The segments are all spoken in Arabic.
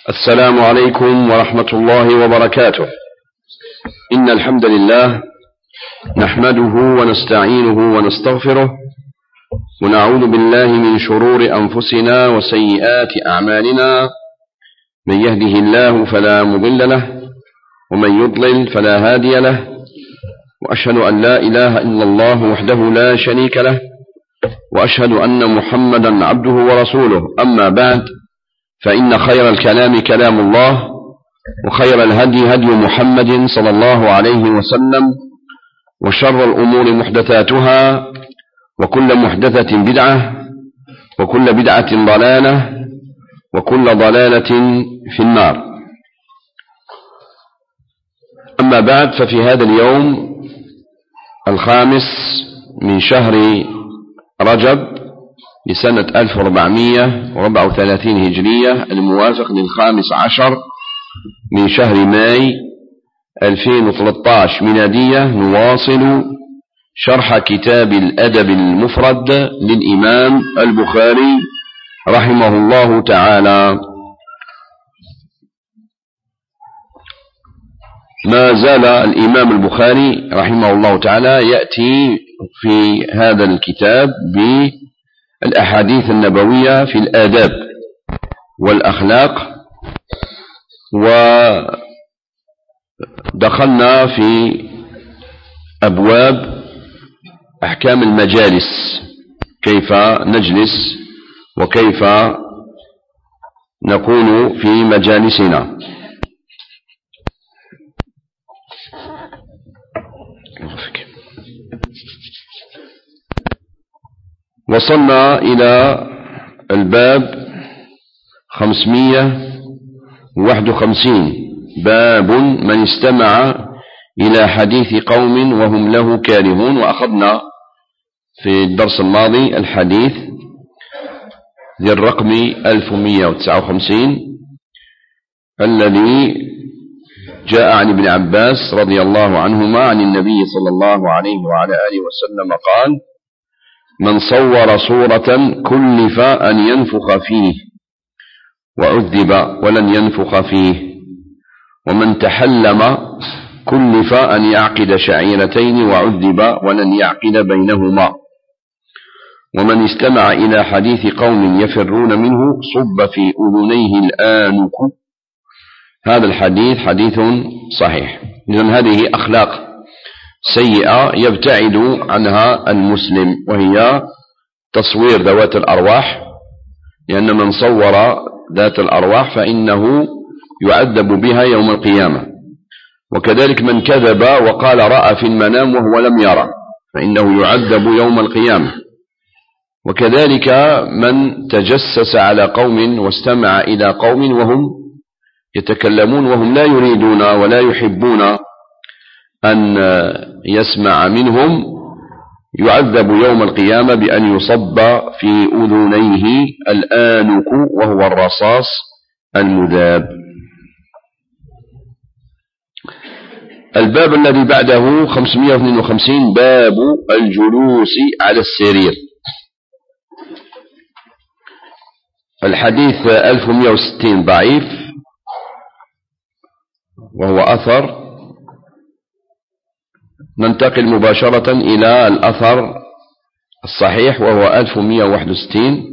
السلام عليكم ورحمة الله وبركاته. إن الحمد لله نحمده ونستعينه ونستغفره ونعوذ بالله من شرور أنفسنا وسيئات أعمالنا، من يهده الله فلا مضل له ومن يضلل فلا هادي له، وأشهد أن لا إله إلا الله وحده لا شريك له، وأشهد أن محمدا عبده ورسوله. أما بعد، فإن خير الكلام كلام الله، وخير الهدي هدي محمد صلى الله عليه وسلم، وشر الأمور محدثاتها، وكل محدثة بدعة، وكل بدعة ضلالة، وكل ضلالة في النار. أما بعد، ففي هذا اليوم الخامس من شهر رجب لسنة 1434 هجرية، الموافق لل15 من شهر ماي 2013 ميلادية، نواصل شرح كتاب الأدب المفرد للإمام البخاري رحمه الله تعالى. ما زال الإمام البخاري رحمه الله تعالى يأتي في هذا الكتاب بالأحاديث النبوية في الآداب والأخلاق، ودخلنا في أبواب أحكام المجالس، كيف نجلس وكيف نكون في مجالسنا. وصلنا إلى الباب 551، باب من استمع إلى حديث قوم وهم له كارهون. وأخذنا في الدرس الماضي الحديث ذي الرقم 1159 الذي جاء عن ابن عباس رضي الله عنهما عن النبي صلى الله عليه وعلى آله وسلم قال: من صور صورة كلف أن ينفخ فيه وعذب ولن ينفخ فيه، ومن تحلم كلف أن يعقد شعيرتين وعذب ولن يعقد بينهما، ومن استمع إلى حديث قوم يفرون منه صب في أذنيه الآنك. هذا الحديث حديث صحيح. إذن هذه أخلاق سيئة يبتعد عنها المسلم، وهي تصوير ذوات الأرواح، لأن من صور ذات الأرواح فإنه يعذب بها يوم القيامة. وكذلك من كذب وقال رأى في المنام وهو لم يرى فإنه يعذب يوم القيامة. وكذلك من تجسس على قوم واستمع إلى قوم وهم يتكلمون وهم لا يريدون ولا يحبون أن يسمع منهم، يعذب يوم القيامة بأن يصب في أذنيه الآنك، وهو الرصاص المذاب. الباب الذي بعده 552، باب الجلوس على السرير. الحديث 1160 ضعيف، وهو أثر. ننتقل مباشرة إلى الأثر الصحيح، وهو 1161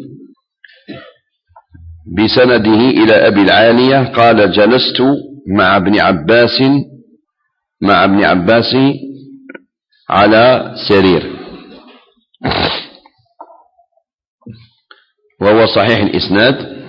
بسنده إلى أبي العالية قال: جلست مع ابن عباس على سرير، وهو صحيح الإسناد.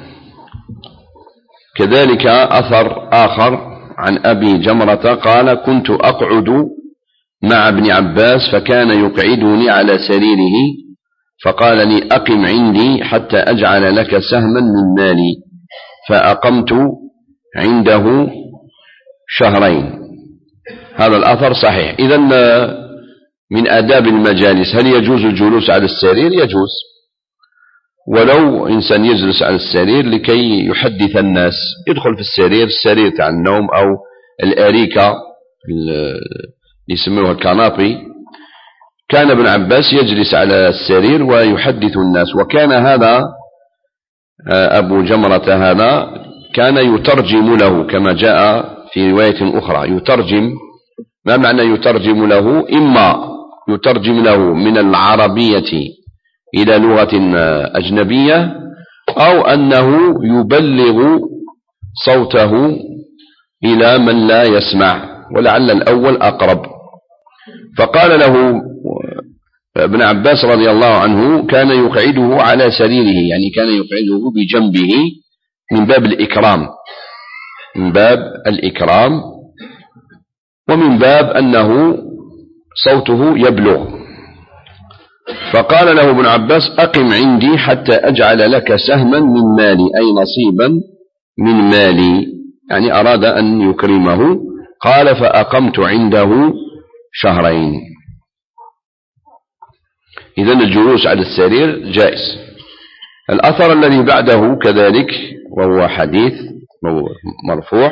كذلك أثر آخر عن أبي جمرة قال: كنت أقعد مع ابن عباس فكان يقعدني على سريره فقال لي: أقم عندي حتى أجعل لك سهما من مالي، فأقمت عنده شهرين. هذا الأثر صحيح. إذن من آداب المجالس، هل يجوز الجلوس على السرير؟ يجوز، ولو إنسان يجلس على السرير لكي يحدث الناس، يدخل في السرير تاع النوم أو الأريكة يسموها الكنابي. كان ابن عباس يجلس على السرير ويحدث الناس. وكان هذا أبو جمرة هذا كان يترجم له كما جاء في رواية أخرى. يترجم، ما معنى يترجم له؟ إما يترجم له من العربية إلى لغة أجنبية، أو أنه يبلغ صوته إلى من لا يسمع، ولعل الأول أقرب. فقال له ابن عباس رضي الله عنه كان يقعده على سريره، يعني كان يقعده بجنبه من باب الإكرام، من باب الإكرام، ومن باب أنه صوته يبلغ. فقال له ابن عباس أقم عندي حتى أجعل لك سهما من مالي، أي نصيبا من مالي، يعني أراد أن يكرمه. قال فأقمت عنده شهرين. إذن الجلوس على السرير جائز. الأثر الذي بعده كذلك وهو حديث مرفوع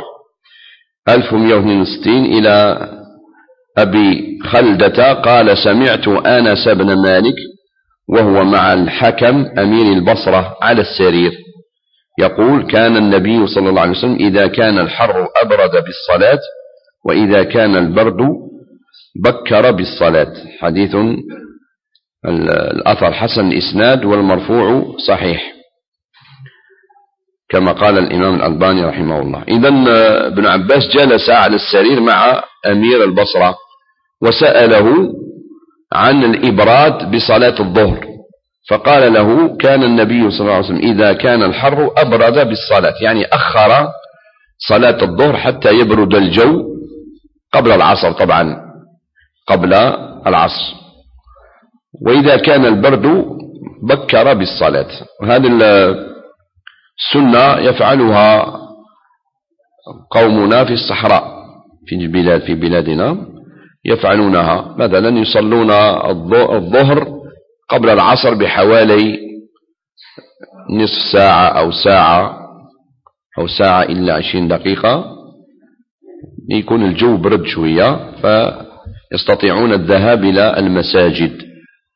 1162 إلى أبي خلدة قال سمعت أنس بن مالك وهو مع الحكم أمير البصرة على السرير يقول كان النبي صلى الله عليه وسلم إذا كان الحر أبرد بالصلاة وإذا كان البرد بكر بالصلاة. حديث الأثر حسن الإسناد والمرفوع صحيح كما قال الإمام الألباني رحمه الله. إذن ابن عباس جلس على السرير مع أمير البصرة وسأله عن الإبراد بصلاة الظهر، فقال له كان النبي صلى الله عليه وسلم إذا كان الحر أبرد بالصلاة، يعني أخر صلاة الظهر حتى يبرد الجو قبل العصر، طبعا قبل العصر، وإذا كان البرد بكر بالصلاة. وهذه السنة يفعلها قومنا في الصحراء في بلادنا يفعلونها، مثلا يصلون الظهر قبل العصر بحوالي نصف ساعة أو ساعة إلا 20 دقيقة، يكون الجو برد شوية فيستطيعون الذهاب إلى المساجد.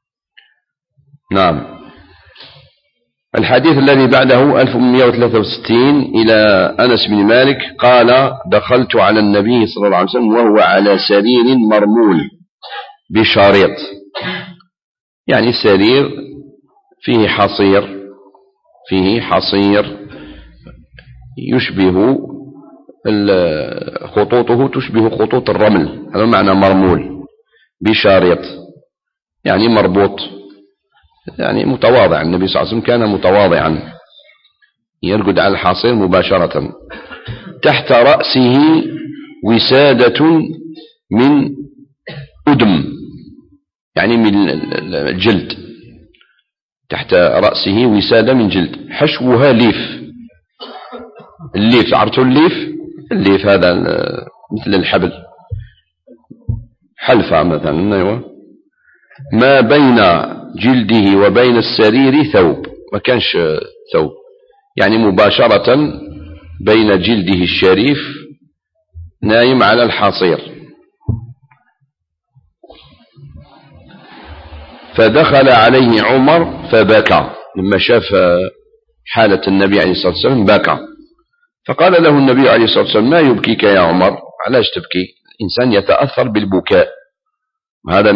نعم. الحديث الذي بعده 1163 إلى أنس بن مالك قال دخلت على النبي صلى الله عليه وسلم وهو على سرير مرمول بشاريط، يعني سرير فيه حصير يشبه خطوطه تشبه خطوط الرمل، هذا معنى مرمول بشاريط، يعني مربوط، يعني متواضع. النبي صلى الله عليه وسلم كان متواضعا يرقد على الحصير مباشرة. تحت رأسه وسادة من أدم، يعني من الجلد، تحت رأسه وسادة من جلد حشوها ليف. الليف عرفتوا الليف هذا مثل الحبل، حلفة مثلا، أيوة. ما بين جلده وبين السرير ثوب، ما كانش ثوب، يعني مباشرة بين جلده الشريف نايم على الحصير. فدخل عليه عمر فبكى لما شاف حالة النبي عليه الصلاة والسلام، بكى. فقال له النبي عليه الصلاة والسلام ما يبكيك يا عمر؟ علاش تبكي؟ الإنسان يتأثر بالبكاء، وهذا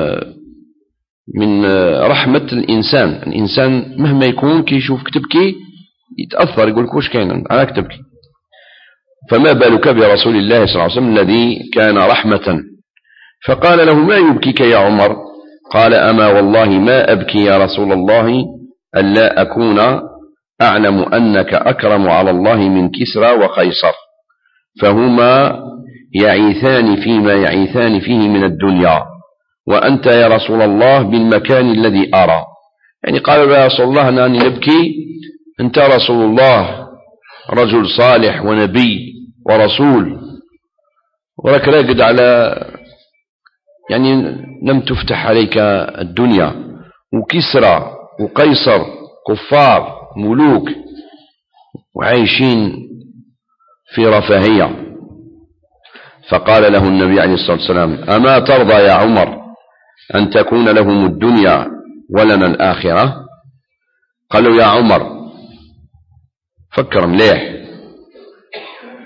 من رحمة الإنسان مهما يكون كي يشوفك تبكي يتأثر، يقول لك واش كاين علاك تبكي؟ فما بالك برسول الله صلى الله عليه وسلم الذي كان رحمة. فقال له ما يبكيك يا عمر؟ قال أما والله ما أبكي يا رسول الله ألا أكون أعلم أنك أكرم على الله من كسرى وقيصر، فهما يعيثان فيما يعيثان فيه من الدنيا، وأنت يا رسول الله بالمكان الذي أرى. يعني قال يا رسول الله أنا نبكي، أنت رسول الله رجل صالح ونبي ورسول، ولك راقد على، يعني لم تفتح عليك الدنيا، وكسرى وقيصر كفار ملوك وعايشين في رفاهية. فقال له النبي عليه الصلاة والسلام أما ترضى يا عمر أن تكون لهم الدنيا ولنا الآخرة؟ قالوا يا عمر فكر مليح،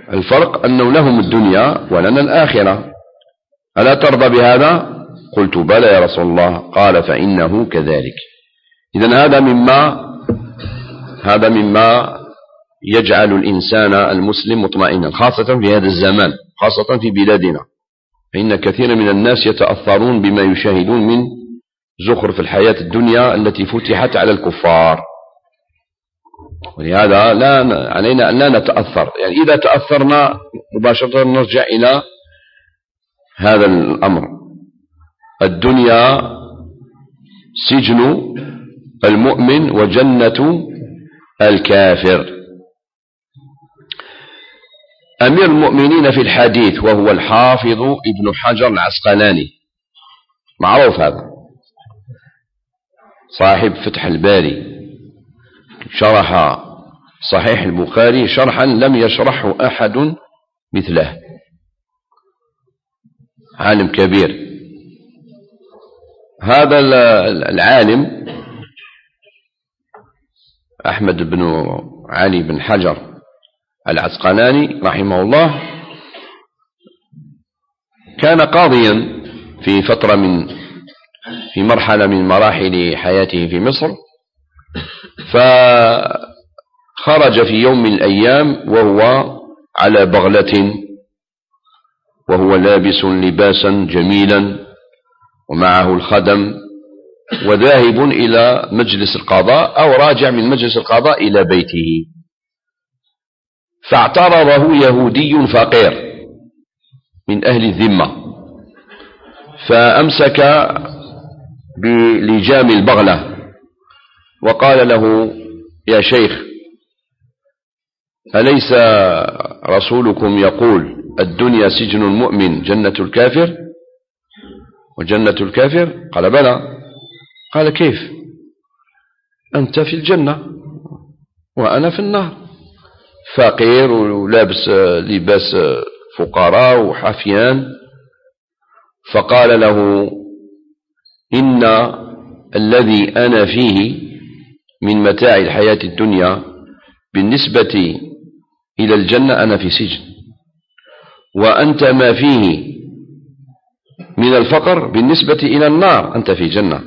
الفرق أنه لهم الدنيا ولنا الآخرة. ألا ترضى بهذا؟ قلت بلى يا رسول الله. قال فإنه كذلك. إذن هذا مما يجعل الإنسان المسلم مطمئنا، خاصة في هذا الزمان، خاصة في بلادنا، فإن كثير من الناس يتأثرون بما يشاهدون من زخرف الحياة الدنيا التي فتحت على الكفار. ولهذا علينا أن لا نتأثر، يعني إذا تأثرنا مباشرة نرجع إلى هذا الأمر. الدنيا سجن المؤمن وجنة الكافر. أمير المؤمنين في الحديث وهو الحافظ ابن حجر العسقلاني، معروف هذا، صاحب فتح الباري، شرح صحيح البخاري شرحا لم يشرحه أحد مثله، عالم كبير. هذا العالم أحمد بن علي بن حجر العسقلاني رحمه الله كان قاضيا في مرحلة من مراحل حياته في مصر، فخرج في يوم من الأيام وهو على بغلة، وهو لابس لباسا جميلا ومعه الخدم، وذاهب إلى مجلس القضاء أو راجع من مجلس القضاء إلى بيته، فاعترضه يهودي فقير من أهل الذمة، فأمسك بلجام البغلة وقال له: يا شيخ، أليس رسولكم يقول الدنيا سجن المؤمن جنة الكافر وجنة الكافر؟ قال: بلى. قال: كيف؟ أنت في الجنة وأنا في النار، فقير ولابس لباس فقراء وحافيان. فقال له: إن الذي أنا فيه من متاع الحياة الدنيا بالنسبة إلى الجنة أنا في سجن، وأنت ما فيه من الفقر بالنسبة إلى النار أنت في جنة.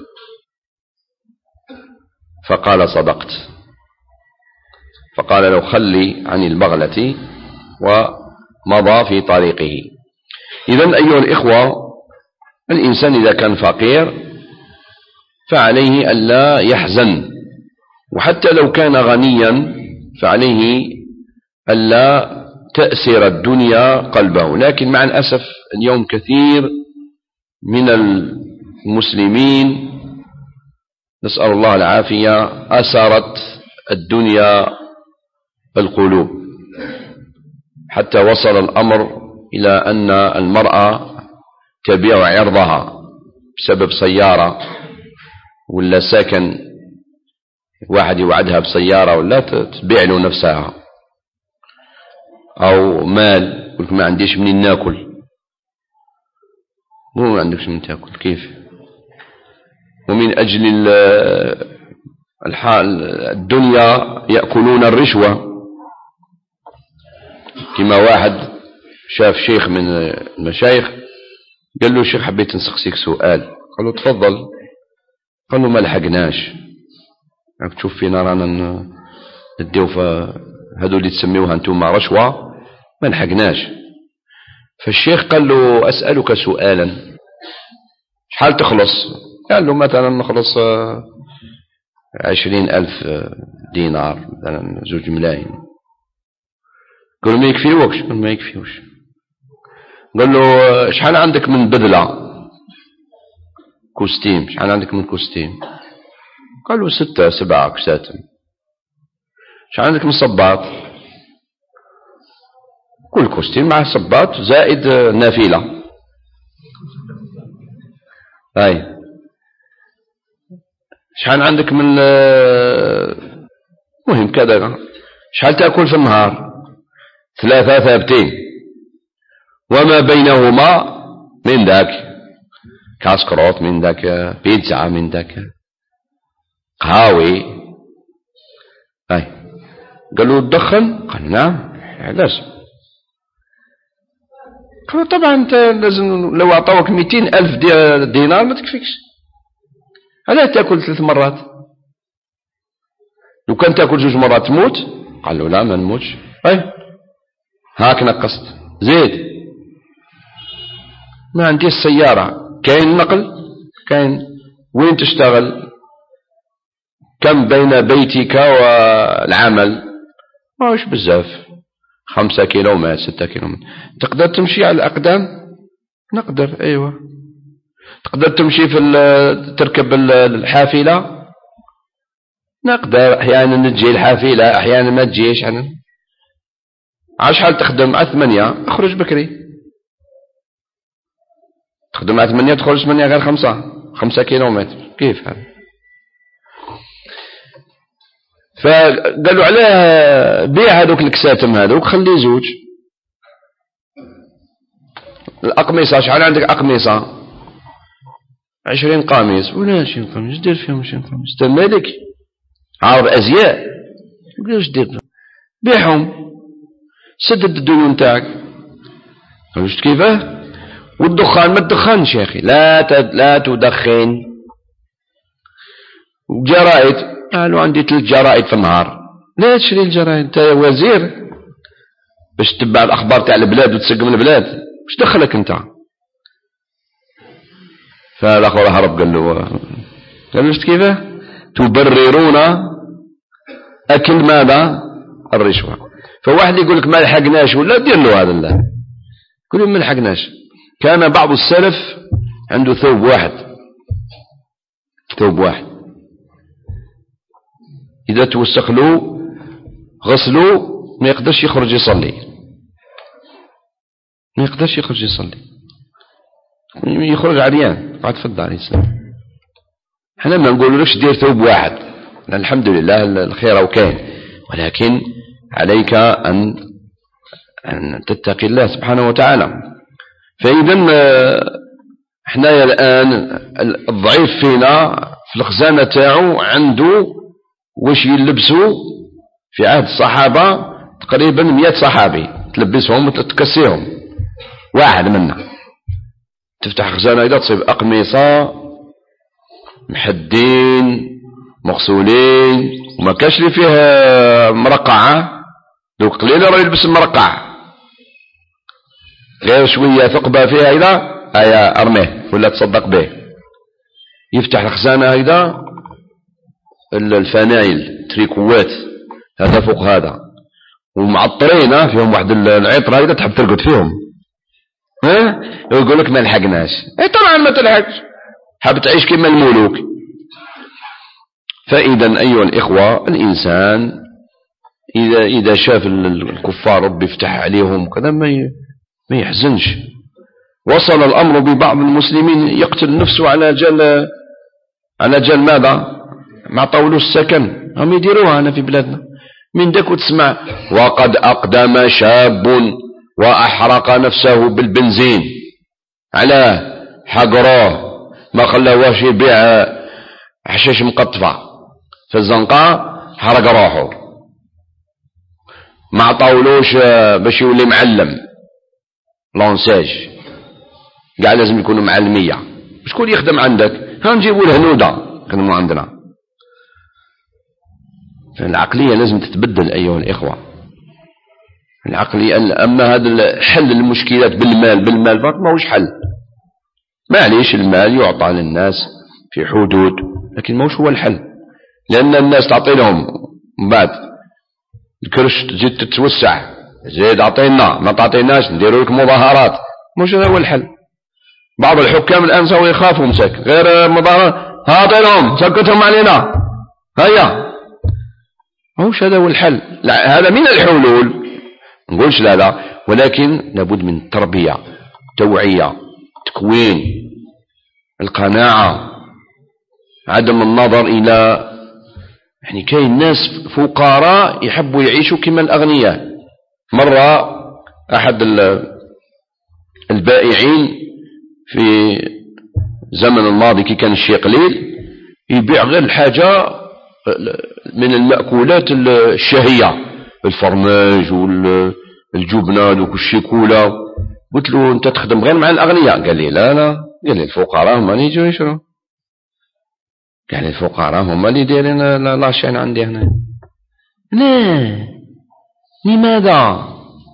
فقال: صدقت. فقال له: خلي عن البغلة، ومضى في طريقه. إذن أيها الإخوة، الإنسان إذا كان فقير فعليه ألا يحزن، وحتى لو كان غنيا فعليه ألا تأسر الدنيا قلبه. لكن مع الأسف اليوم كثير من المسلمين، نسأل الله العافية، أسرت الدنيا القلوب، حتى وصل الأمر إلى أن المرأة تبيع عرضها بسبب سيارة، ولا ساكن واحد يوعدها بسيارة ولا تبيع له نفسها، أو مال يقول ما عنديش منين ناكل. مو ما عندكش من تاكل كيف؟ ومن أجل الدنيا يأكلون الرشوة. كما واحد شاف شيخ من المشايخ قال له: شيخ، حبيت نسقسيك سؤال. قال له: تفضل. قال له: ما لحقناش، راك تشوف فينا رانا نديو هذو اللي تسميوها انتم رشوة، ما لحقناش. فالشيخ قال له: أسألك سؤالا، شحال تخلص؟ قال له: مثلا نخلص 20,000 دينار، مثلا 2 ملايين. قال له: ما يكفيوكش؟ قال: ما يكفيوش. قال له: شحال عندك من بدلة كوستيم؟ شحال عندك من كوستيم؟ قال له: 6 7 كساتم. شحال عندك من صباط؟ كل كوستيم مع صباط زائد نافلة. هاي. شحال عندك من مهم كذا. شحال تأكل في النهار؟ 3 ثابتين، وما بينهما من ذاك كاسكروت، من ذاك بيتزا، من ذاك قهاوي. هاي. قال له: تدخن؟ قال: نعم. علاش؟ طبعا انت لازم لو اعطوك 200,000 دينار ما تكفيكش. علاه تاكل 3 مرات؟ لو كان تاكل 2 مرات تموت. قال له لا ما نموتش. هاك نقصت زيد. ما عندي السيارة، كاين نقل، كاين وين تشتغل، كم بين بيتك والعمل؟ ماهوش بزاف، 5 كيلومتر 6 كيلومتر. تقدر تمشي على الأقدام؟ نقدر. أيوة. تقدر تمشي تركب الحافلة؟ نقدر. أحيانا نجي الحافلة، أحيانا ما تجيش. شحال تخدم؟ على 8. اخرج بكري. تخدم على 8 تخرج 8 غير 5 كيلومتر. كيف هذا؟ فقالوا عليه بيع هذوك الكساتم هذوك خلي 2. الأقمصة شحال عندك أقمصة؟ 20 قميص. ولا 20 قميص دير فيهم 20 قميص؟ انت مالك عارض أزياء. واش دير؟ بيعهم، سدد الديون تاعك. شفت كيفاه؟ والدخان ما تدخنش يا أخي، لا تدخن. جرائد، قالوا عندي 3 جرائد في النهار. لا تشري الجرائد، انت وزير باش تتبع الأخبار تاع البلاد وتسقم البلاد. واش دخلك انت؟ فالأخوة هرب قال له شفت كيفاه؟ تبررون أكل ماذا؟ الرشوة. فواحد يقول لك ما لحقناش ولا دير له هذا. الله يقول له ما لحقناش. كان بعض السلف عنده ثوب واحد، إذا توسخ له غسله ما يقدرش يخرج يصلي. يخرج عريان قاعد في الدار يسلم. احنا ما نقولولكش دير ثوب واحد، الحمد لله الخير وكاين، ولكن عليك أن تتقي الله سبحانه وتعالى. فإذا احنا الآن الضعيف فينا في الخزانة تاعو عنده وش يلبسوا. في عهد الصحابة تقريبا 100 صحابي تلبسهم وتكسيهم، واحد منا. تفتح خزانة إذا تصيب أقمصة محدين مغسولين، وما كاش اللي فيها مرقعة. لو قليل راه يلبس مرقع، غير شوية ثقبة فيها إذا أرميه ولا تصدق به. يفتح الخزانة إذا الفنايل تريكوات هذا فوق هذا، ومعطرين فيهم واحد العطرة إذا تحب ترقد فيهم. يقول لك ما لحقناش. طبعا ما تلحقش، حاب تعيش كما الملوك. فإذا أيها الإخوة، الإنسان إذا شاف الكفار رب يفتح عليهم كذا ما يحزنش. وصل الأمر ببعض المسلمين يقتل نفسه على جل ماذا؟ ما طولوا السكن. هم يديروها هنا في بلادنا. من داك تسمع وقد أقدم شاب وأحرق نفسه بالبنزين. علاه؟ حقروه ما خلاهوش يبيع حشيش مقطفة في الزنقة، حرق روحه. ما عطاولوش باش يولي معلم لونساج، قاع لازم يكونوا معلمية. شكون يخدم عندك؟ نجيبوا الهنودة يخدموا عندنا. العقلية لازم تتبدل أيها الإخوة. العقلية. أما هذا حل المشكلات بالمال فقط ما هوش حل. معليش المال يعطى للناس في حدود، لكن ما هو الحل. لأن الناس تعطي لهم من بعد الكرش تزيد تتوسع، زيد أعطينا، ما تعطيناش نديروا لك مظاهرات. مش هذا هو الحل. بعض الحكام الآن سووا يخافوا مساك غير مظاهرات، هاطي لهم سكتهم علينا. هيا مش هذا هو الحل. لا، هذا من الحلول، نقولش لا، ولكن لابد من تربية، توعية، تكوين، القناعة، عدم النظر إلى يعني كاين ناس فقراء يحبوا يعيشوا كما الأغنياء. مرة أحد البائعين في زمن الماضي كي كان الشيء قليل يبيع غير الحاجة من المأكولات الشهية، الفرماج والجبنة والشيكولا، قلت له أنت تخدم غير مع الأغنياء؟ قال لي لا لا، قال لي الفقراء هم اللي يجوا يشروا، قال لي الفقراء هم اللي دايرين لاشين عندي هنا. لا، لماذا؟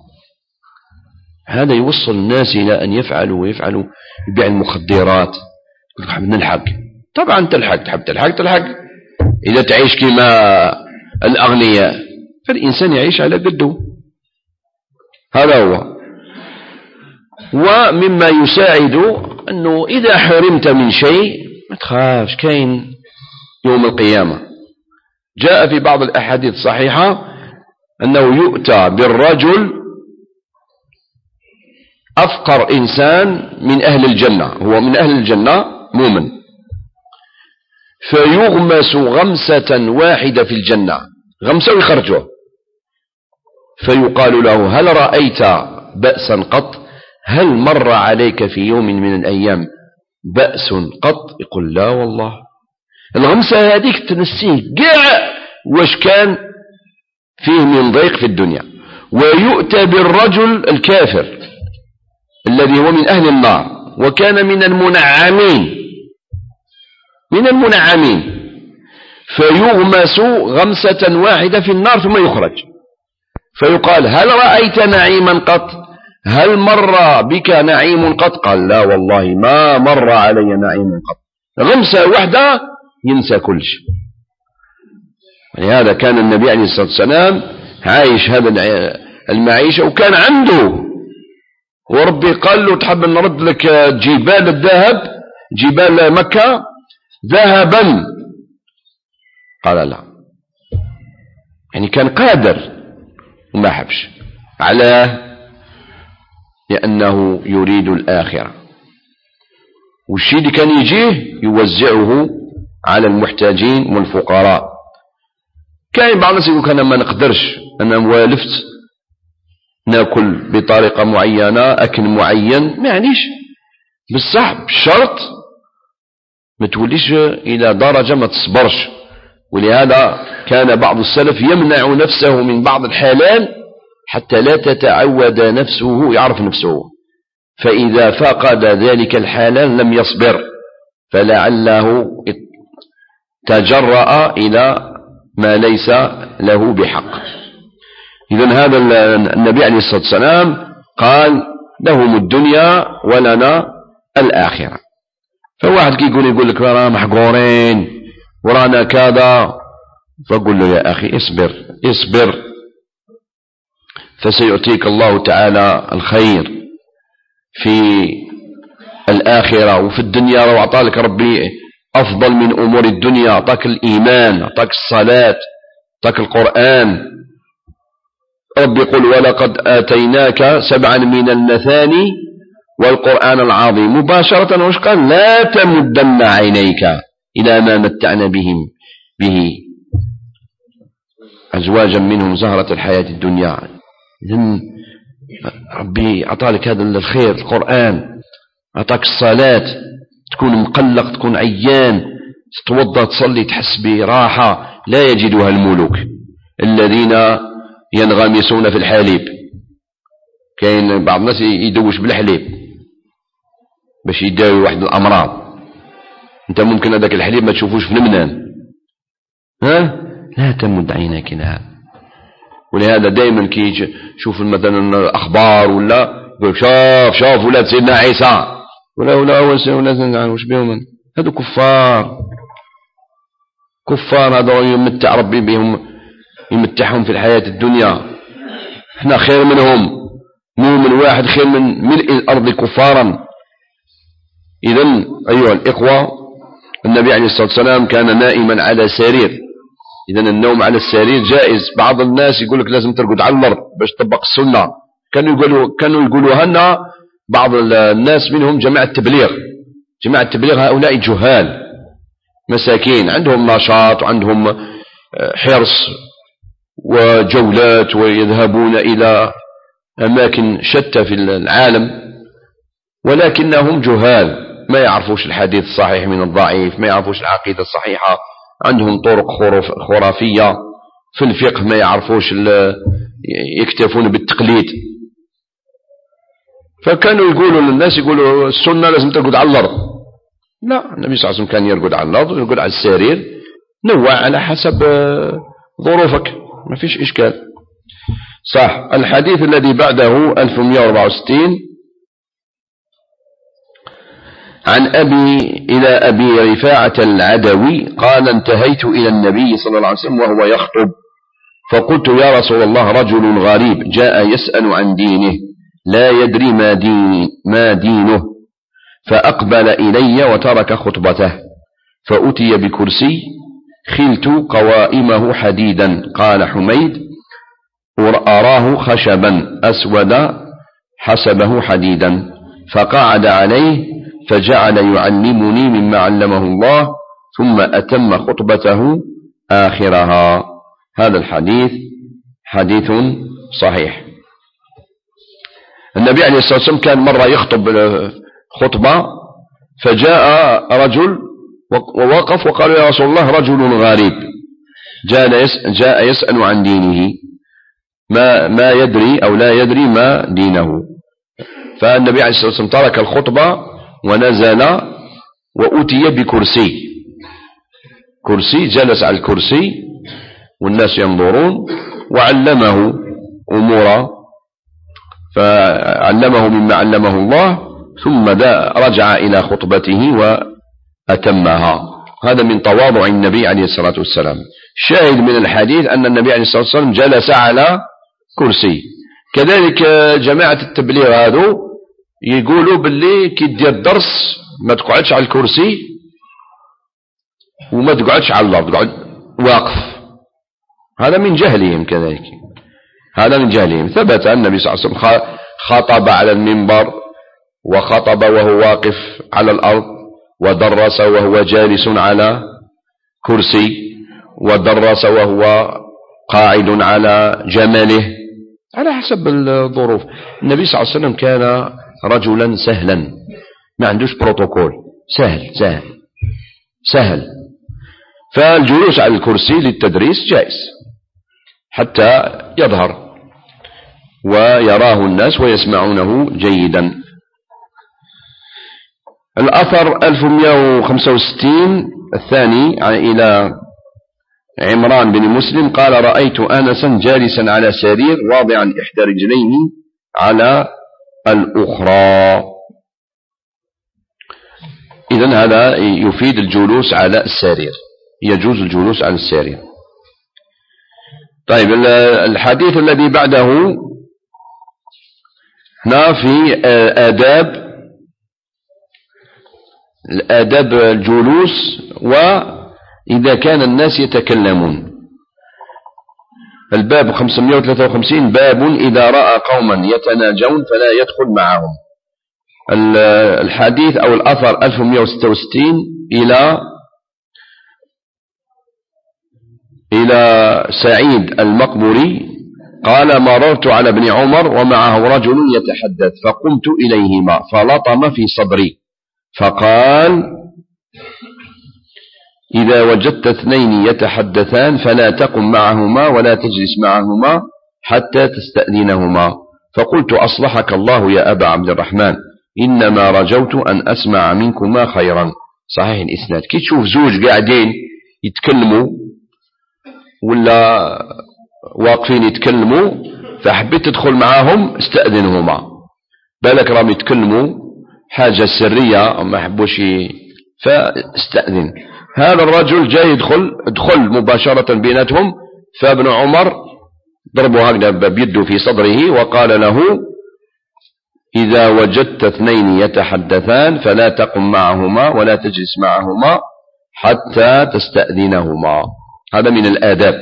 هذا يوصل الناس إلى أن يفعلوا يبيع المخدرات. يقول حاب نلحق. طبعا تلحق، تحب تلحق إذا تعيش كما الأغنياء، فالإنسان يعيش على قده. هذا هو. ومما يساعد أنه إذا حرمت من شيء ما تخافش، كاين يوم القيامة. جاء في بعض الأحاديث الصحيحة أنه يؤتى بالرجل أفقر إنسان من أهل الجنة، هو من أهل الجنة مؤمن، فيغمس غمسة واحدة في الجنة، غمسة ويخرجه، فيقال له هل رأيت بأسا قط؟ هل مر عليك في يوم من الأيام بأس قط؟ يقول لا والله. الغمسة هذيك تنسيه قاع واش كان فيه من ضيق في الدنيا. ويؤتى بالرجل الكافر الذي هو من أهل النار وكان من المنعمين، فيغمس غمسة واحدة في النار ثم يخرج، فيقال هل رأيت نعيما قط؟ هل مر بك نعيم قط؟ قال لا والله ما مر علي نعيم قط. غمسة واحدة ينسى كل شيء. ولهذا كان النبي عليه الصلاة والسلام عايش هذا المعيشة، وكان عنده، وربي قال له تحب نرد لك جبال الذهب، جبال مكة ذهبا؟ قال لا، يعني كان قادر وما حبش. علاه؟ لأنه يريد الآخرة، والشيء اللي كان يجيه يوزعه على المحتاجين والفقراء. كاين بعض الناس يقول أنا ما نقدرش، أنا موالفت ناكل بطريقة معينة، أكل معين، ما يعنيش، بالصح بالشرط ما توليش إلى درجة ما تصبرش. ولهذا كان بعض السلف يمنع نفسه من بعض الحلال حتى لا تتعود نفسه، يعرف نفسه، فإذا فقد ذلك الحلال لم يصبر، فلعله تجرأ إلى ما ليس له بحق. إذن هذا النبي عليه الصلاة والسلام قال لهم الدنيا ولنا الآخرة. فواحد كي يقول لك رانا محقورين ورانا كذا، فقل له يا أخي اصبر فسيعطيك الله تعالى الخير في الآخرة وفي الدنيا. لو أعطاك ربي أفضل من أمور الدنيا، أعطاك الإيمان، أعطاك الصلاة، أعطاك القرآن. ربي يقول ولقد آتيناك 7 من المثاني والقرآن العظيم. مباشرة وش قال؟ لا تمدن عينيك إلى ما متعنا به أزواجا منهم زهرة الحياة الدنيا. إذن ربي أعطاك هذا الخير، القرآن، أعطاك الصلاة، تكون مقلق، تكون عيان، تتوضأ تصلي تحس براحة لا يجدها الملوك الذين ينغمسون في الحليب. كاين بعض الناس يدوش بالحليب باش يداوي واحد الأمراض، انت ممكن هذاك الحليب ما تشوفوش في المنام. لا تمد عينك إلى هذا. ولهذا دائما كي تشوف مثلا الأخبار ولا يقول شوف ولاد سيدنا عيسى ولا وش بهم؟ هذو كفار هذا يمتع ربي بهم، يمتعهم في الحياة الدنيا. احنا خير منهم، مؤمن واحد خير من ملء الأرض كفارا. إذن أيها الإخوة، النبي عليه الصلاة والسلام كان نائما على سرير. إذن النوم على السرير جائز. بعض الناس يقول لك لازم ترقد على الأرض باش تطبق السنة. كانوا يقولوها لنا بعض الناس منهم جماعة التبليغ هؤلاء جهال مساكين، عندهم نشاط وعندهم حرص وجولات ويذهبون إلى أماكن شتى في العالم، ولكنهم جهال، ما يعرفوش الحديث الصحيح من الضعيف، ما يعرفوش العقيدة الصحيحة، عندهم طرق خرافية في الفقه، ما يعرفوش، يكتفون بالتقليد. فكانوا يقولوا للناس، يقولوا السنة لازم ترقد على الأرض. لا، النبي صلى الله عليه وسلم كان يرقد على الأرض ويرقد على السرير، نوع على حسب ظروفك، ما فيش إشكال. صح. الحديث الذي بعده 1164 عن إلى أبي رفاعة العدوي قال: انتهيت إلى النبي صلى الله عليه وسلم وهو يخطب، فقلت: يا رسول الله، رجل غريب جاء يسأل عن دينه لا يدري ما دينه، فأقبل إلي وترك خطبته، فأتي بكرسي خلت قوائمه حديدا. قال حميد: أراه خشبا أسود حسبه حديدا، فقعد عليه فجعل يعلمني مما علمه الله، ثم أتم خطبته آخرها. هذا الحديث حديث صحيح. النبي عليه الصلاة والسلام كان مرة يخطب خطبة، فجاء رجل ووقف وقال: يا رسول الله، رجل غريب جاء يسأل عن دينه، ما يدري أو لا يدري ما دينه. فالنبي عليه الصلاة والسلام ترك الخطبة ونزل وأتي بكرسي، جلس على الكرسي والناس ينظرون، وعلمه أمورا، فعلمه مما علمه الله، ثم رجع إلى خطبته وأتمها. هذا من تواضع النبي عليه الصلاة والسلام. شاهد من الحديث أن النبي عليه الصلاة والسلام جلس على كرسي. كذلك جماعة التبليغ هذو يقولوا باللي كي دير الدرس ما تقعدش على الكرسي وما تقعدش على الأرض، تقعد واقف. هذا من جهلهم. كذلك هذا من جهلهم. ثبت النبي صلى الله عليه وسلم خطب على المنبر، وخطب وهو واقف على الأرض، ودرس وهو جالس على كرسي، ودرس وهو قاعد على جمله، على حسب الظروف. النبي صلى الله عليه وسلم كان رجلا سهلا، ما عندوش بروتوكول، سهل. فالجلوس على الكرسي للتدريس جائز حتى يظهر ويراه الناس ويسمعونه جيدا. الأثر 1165 الثاني إلى عمران بن مسلم قال: رأيت أنسا جالسا على سرير واضعا إحدى رجليه على الأخرى. إذن هذا يفيد الجلوس على السرير، يجوز الجلوس على السرير. طيب، الحديث الذي بعده هنا في آداب الجلوس، وإذا كان الناس يتكلمون. الباب 553 باب إذا رأى قوما يتناجون فلا يدخل معهم. الحديث أو الأثر 1166 إلى سعيد المقبري قال: مررت على ابن عمر ومعه رجل يتحدث، فقمت إليهما فلطم في صدري، فقال: إذا وجدت اثنين يتحدثان فلا تقم معهما ولا تجلس معهما حتى تستأذنهما. فقلت: أصلحك الله يا أبا عبد الرحمن، إنما رجوت أن أسمع منكما خيرا. صحيح الإسناد. كي تشوف زوج قاعدين يتكلموا ولا واقفين يتكلموا فحبيت تدخل معاهم، استأذنهما، بالك راهم يتكلموا حاجة سرية ما حبوش فاستأذن. هذا الرجل جاي ادخل مباشرة بيناتهم، فابن عمر ضربه هكذا بيده في صدره وقال له: إذا وجدت اثنين يتحدثان فلا تقم معهما ولا تجلس معهما حتى تستأذنهما. هذا من الآداب.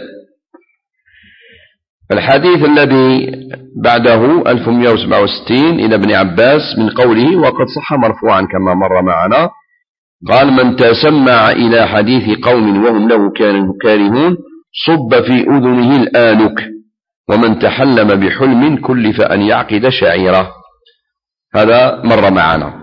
الحديث الذي بعده 1167 إلى ابن عباس من قوله، وقد صح مرفوعا كما مر معنا، قال: من تسمع إلى حديث قوم وهم له كارهون صب في أذنه الآنك، ومن تحلم بحلم كلف أن يعقد شعيره. هذا مر معنا.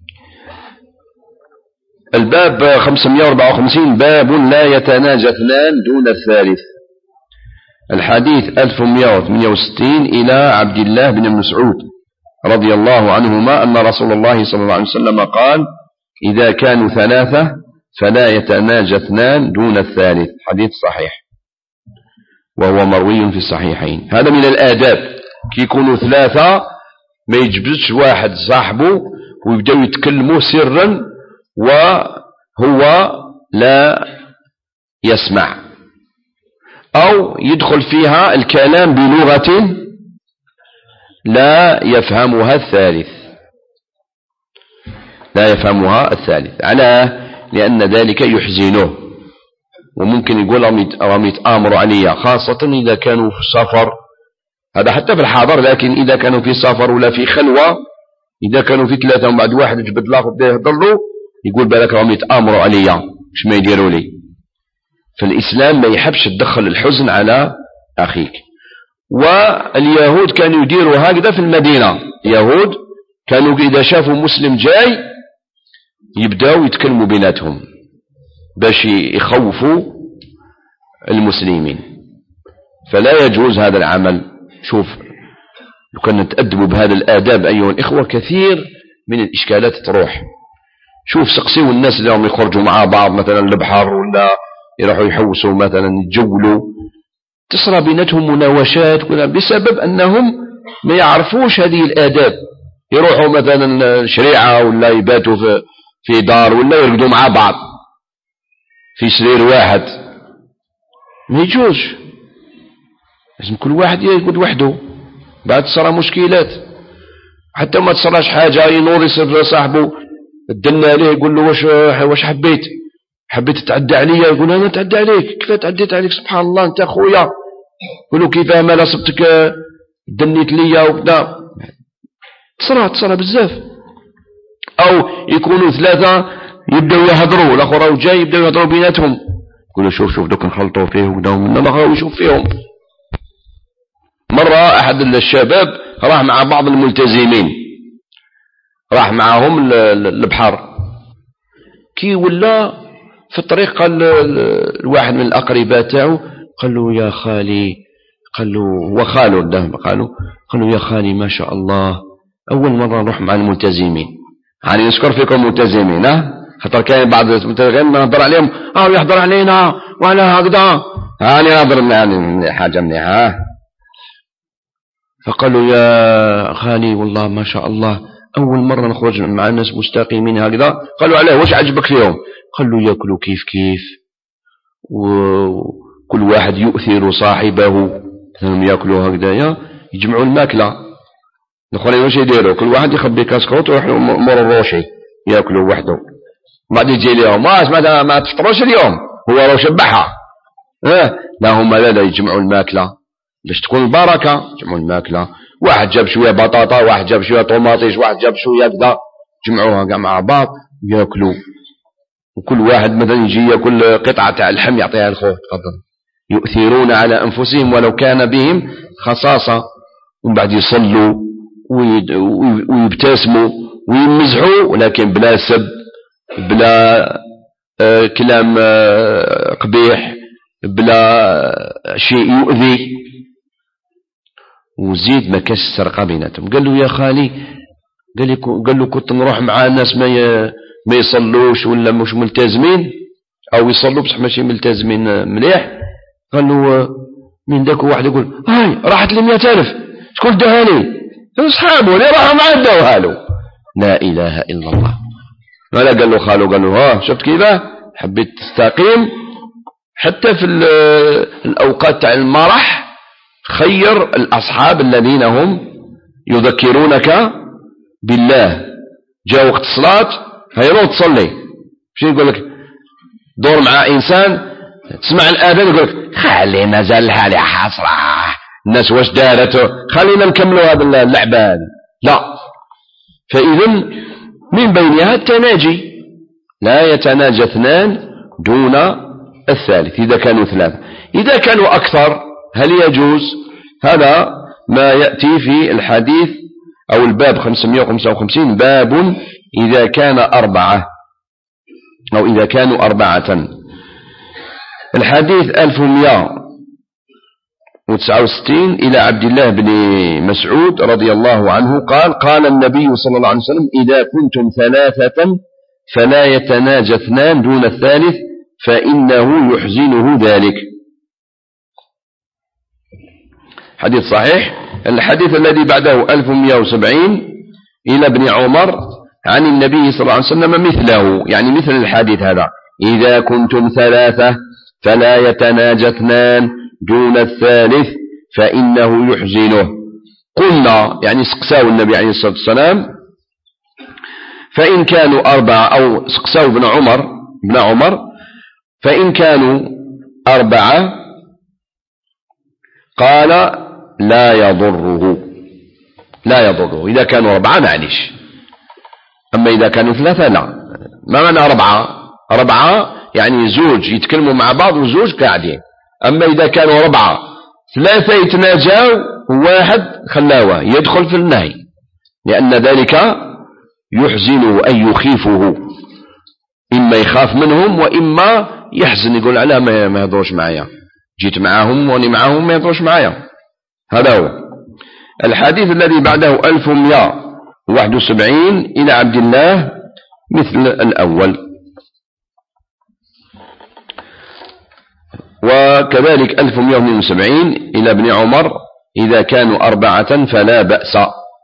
الباب 554 باب لا يتناجى اثنان دون الثالث. الحديث 1168 إلى عبد الله بن مسعود رضي الله عنهما أن رسول الله صلى الله عليه وسلم قال: إذا كانوا ثلاثة فلا يتناجى اثنان دون الثالث. حديث صحيح وهو مروي في الصحيحين. هذا من الآداب، كي يكونوا ثلاثة ما يجبزش واحد صاحبه ويبدأوا يتكلموا سرا وهو لا يسمع، أو يدخل فيها الكلام بلغة لا يفهمها الثالث، على لأن ذلك يحزنه، وممكن يقول رم يتآمروا عليا، خاصة إذا كانوا في سفر، هذا حتى في الحاضر، لكن إذا كانوا في سفر ولا في خلوة، إذا كانوا في ثلاثة وبعد واحد يجبد لاخر بده يهضروا، يقول بالك رم يتآمروا عليا اش ما يديروا لي. فالإسلام ما يحبش تدخل الحزن على أخيك. واليهود كانوا يديروا هكذا في المدينة، اليهود كانوا إذا شافوا مسلم جاي يبدأوا يتكلموا بيناتهم باش يخوفوا المسلمين، فلا يجوز هذا العمل. شوف، لو كنا نتأدبوا بهذا الآداب أيها الإخوة كثير من الإشكالات تروح. شوف، سقسيوا الناس اللي هم يخرجوا مع بعض مثلا للبحر ولا يروحوا يحوسوا مثلا يتجولوا، تصرى بيناتهم مناوشات بسبب أنهم ما يعرفوش هذه الآداب. يروحوا مثلا شريعة ولا يباتوا في دار ولا يرقدوا مع بعض في سرير واحد، ما يجوز. لازم كل واحد يقعد وحده، بعد تصرى مشكلات. حتى ما تصراش حاجة ينوض يصير صاحبه الدنا عليه يقول له واش حبيت تتعدى عليا، يقول انا اتعدى عليك، كيف تعديت عليك؟ سبحان الله انت اخويا. يقول له كيف ما لصبتك دنيت ليا وكذا. تصرى بزاف. او يكونوا ثلاثة يبداوا يهضروا، الاخر جاي يبداوا يهضروا بيناتهم، يقول له شوف دوك نخلطوا فيه وكذا، ومنا ما غاو يشوف فيهم. مرة احد الشباب راح مع بعض الملتزمين، راح معهم البحر، كي ولا في الطريق قال الواحد من الأقرباء تاعو، قال له يا خالي، قال له وخاله قال له يا خالي ما شاء الله أول مرة نروح مع الملتزمين. يعني نشكر فيكم ملتزمين، خاطر كاين بعض الملتزمين نهضر عليهم يحضر علينا وعلى هكذا، هاني نهضر يعني حاجة مليحة. فقال له يا خالي والله ما شاء الله أول مرة نخرج مع الناس مستقيمين هكذا. قالوا عليه واش عجبك فيهم؟ قال له يأكلوا كيف وكل واحد يؤثر صاحبه، مثلا يأكلوا هكذا يجمعوا الماكلة. الآخرين واش يديروا؟ كل واحد يخبي كاسكوت ويروح مور الروشي يأكلوا وحده، بعد يجي اليوم ما تفطروش اليوم، هو راه شبحها. لا هم لا يجمعوا الماكلة باش تكون البركة، يجمعوا الماكلة. واحد جاب شوية بطاطا، واحد جاب شوية طوماطيش، واحد جاب شوية كذا، جمعوها كاع مع بعض ياكلوا. وكل واحد مثلا يجي ياكل قطعة تاع اللحم يعطيها لخوه، تفضل. يؤثرون على أنفسهم ولو كان بهم خصاصة. ومن بعد يصلوا ويبتسموا ويمزحوا، ولكن بلا سب، بلا كلام قبيح، بلا شيء يؤذي. وزيد ما كاش السرقة بيناتهم. قال له يا خالي، قال له كنت نروح مع الناس ما يصلوش ولا مش ملتزمين، او يصلوا بصح ماشي ملتزمين مليح. قال له من ذاك واحد يقول هاي راحت لي 100,000، شكون داها لي؟ اصحابه اللي راحوا معاه داوها له. لا اله الا الله. ولا قال له خالو، قال له شفت كيفاه حبيت تستقيم حتى في الاوقات تاع المرح، خير الأصحاب الذين هم يذكرونك بالله. جاء وقت الصلاة هيروح تصلي، شو يقول لك؟ دور مع إنسان تسمع الآذان يقول لك خلينا زال حالي حسرة، الناس واش دارته، خلينا نكملوا هذا اللعبة. لا. فإذن من بينها التناجي، لا يتناجى اثنان دون الثالث إذا كانوا ثلاثة. إذا كانوا أكثر هل يجوز؟ هذا ما يأتي في الحديث أو الباب 555، باب إذا كان أربعة أو إذا كانوا أربعة. الحديث 1100 169 إلى عبد الله بن مسعود رضي الله عنه قال: قال النبي صلى الله عليه وسلم: إذا كنتم ثلاثة فلا يتناجى اثنان دون الثالث فإنه يحزنه ذلك. حديث صحيح. الحديث الذي بعده 1170 إلى ابن عمر عن النبي صلى الله عليه وسلم مثله، يعني مثل الحديث هذا: إذا كنتم ثلاثة فلا يتناجى اثنان دون الثالث فإنه يحزنه. قلنا يعني سقساو النبي عليه الصلاة والسلام: فإن كانوا أربعة، أو سقساو ابن عمر فإن كانوا أربعة قال: لا يضره إذا كانوا أربعة معليش، أما إذا كانوا ثلاثة لا. ما معنى أربعة يعني زوج يتكلموا مع بعض وزوج قاعدين. أما إذا كانوا أربعة ثلاثة يتناجوا وواحد خلاوه يدخل في النهي، لأن ذلك يحزنه أي يخيفه، إما يخاف منهم وإما يحزن، يقول: على ما يهضروش معايا، جيت معاهم وأني معاهم ما يهضروش معايا. هذا هو الحديث الذي بعده 1171 إلى عبد الله مثل الأول. وكذلك 1172 إلى ابن عمر: إذا كانوا أربعة فلا بأس.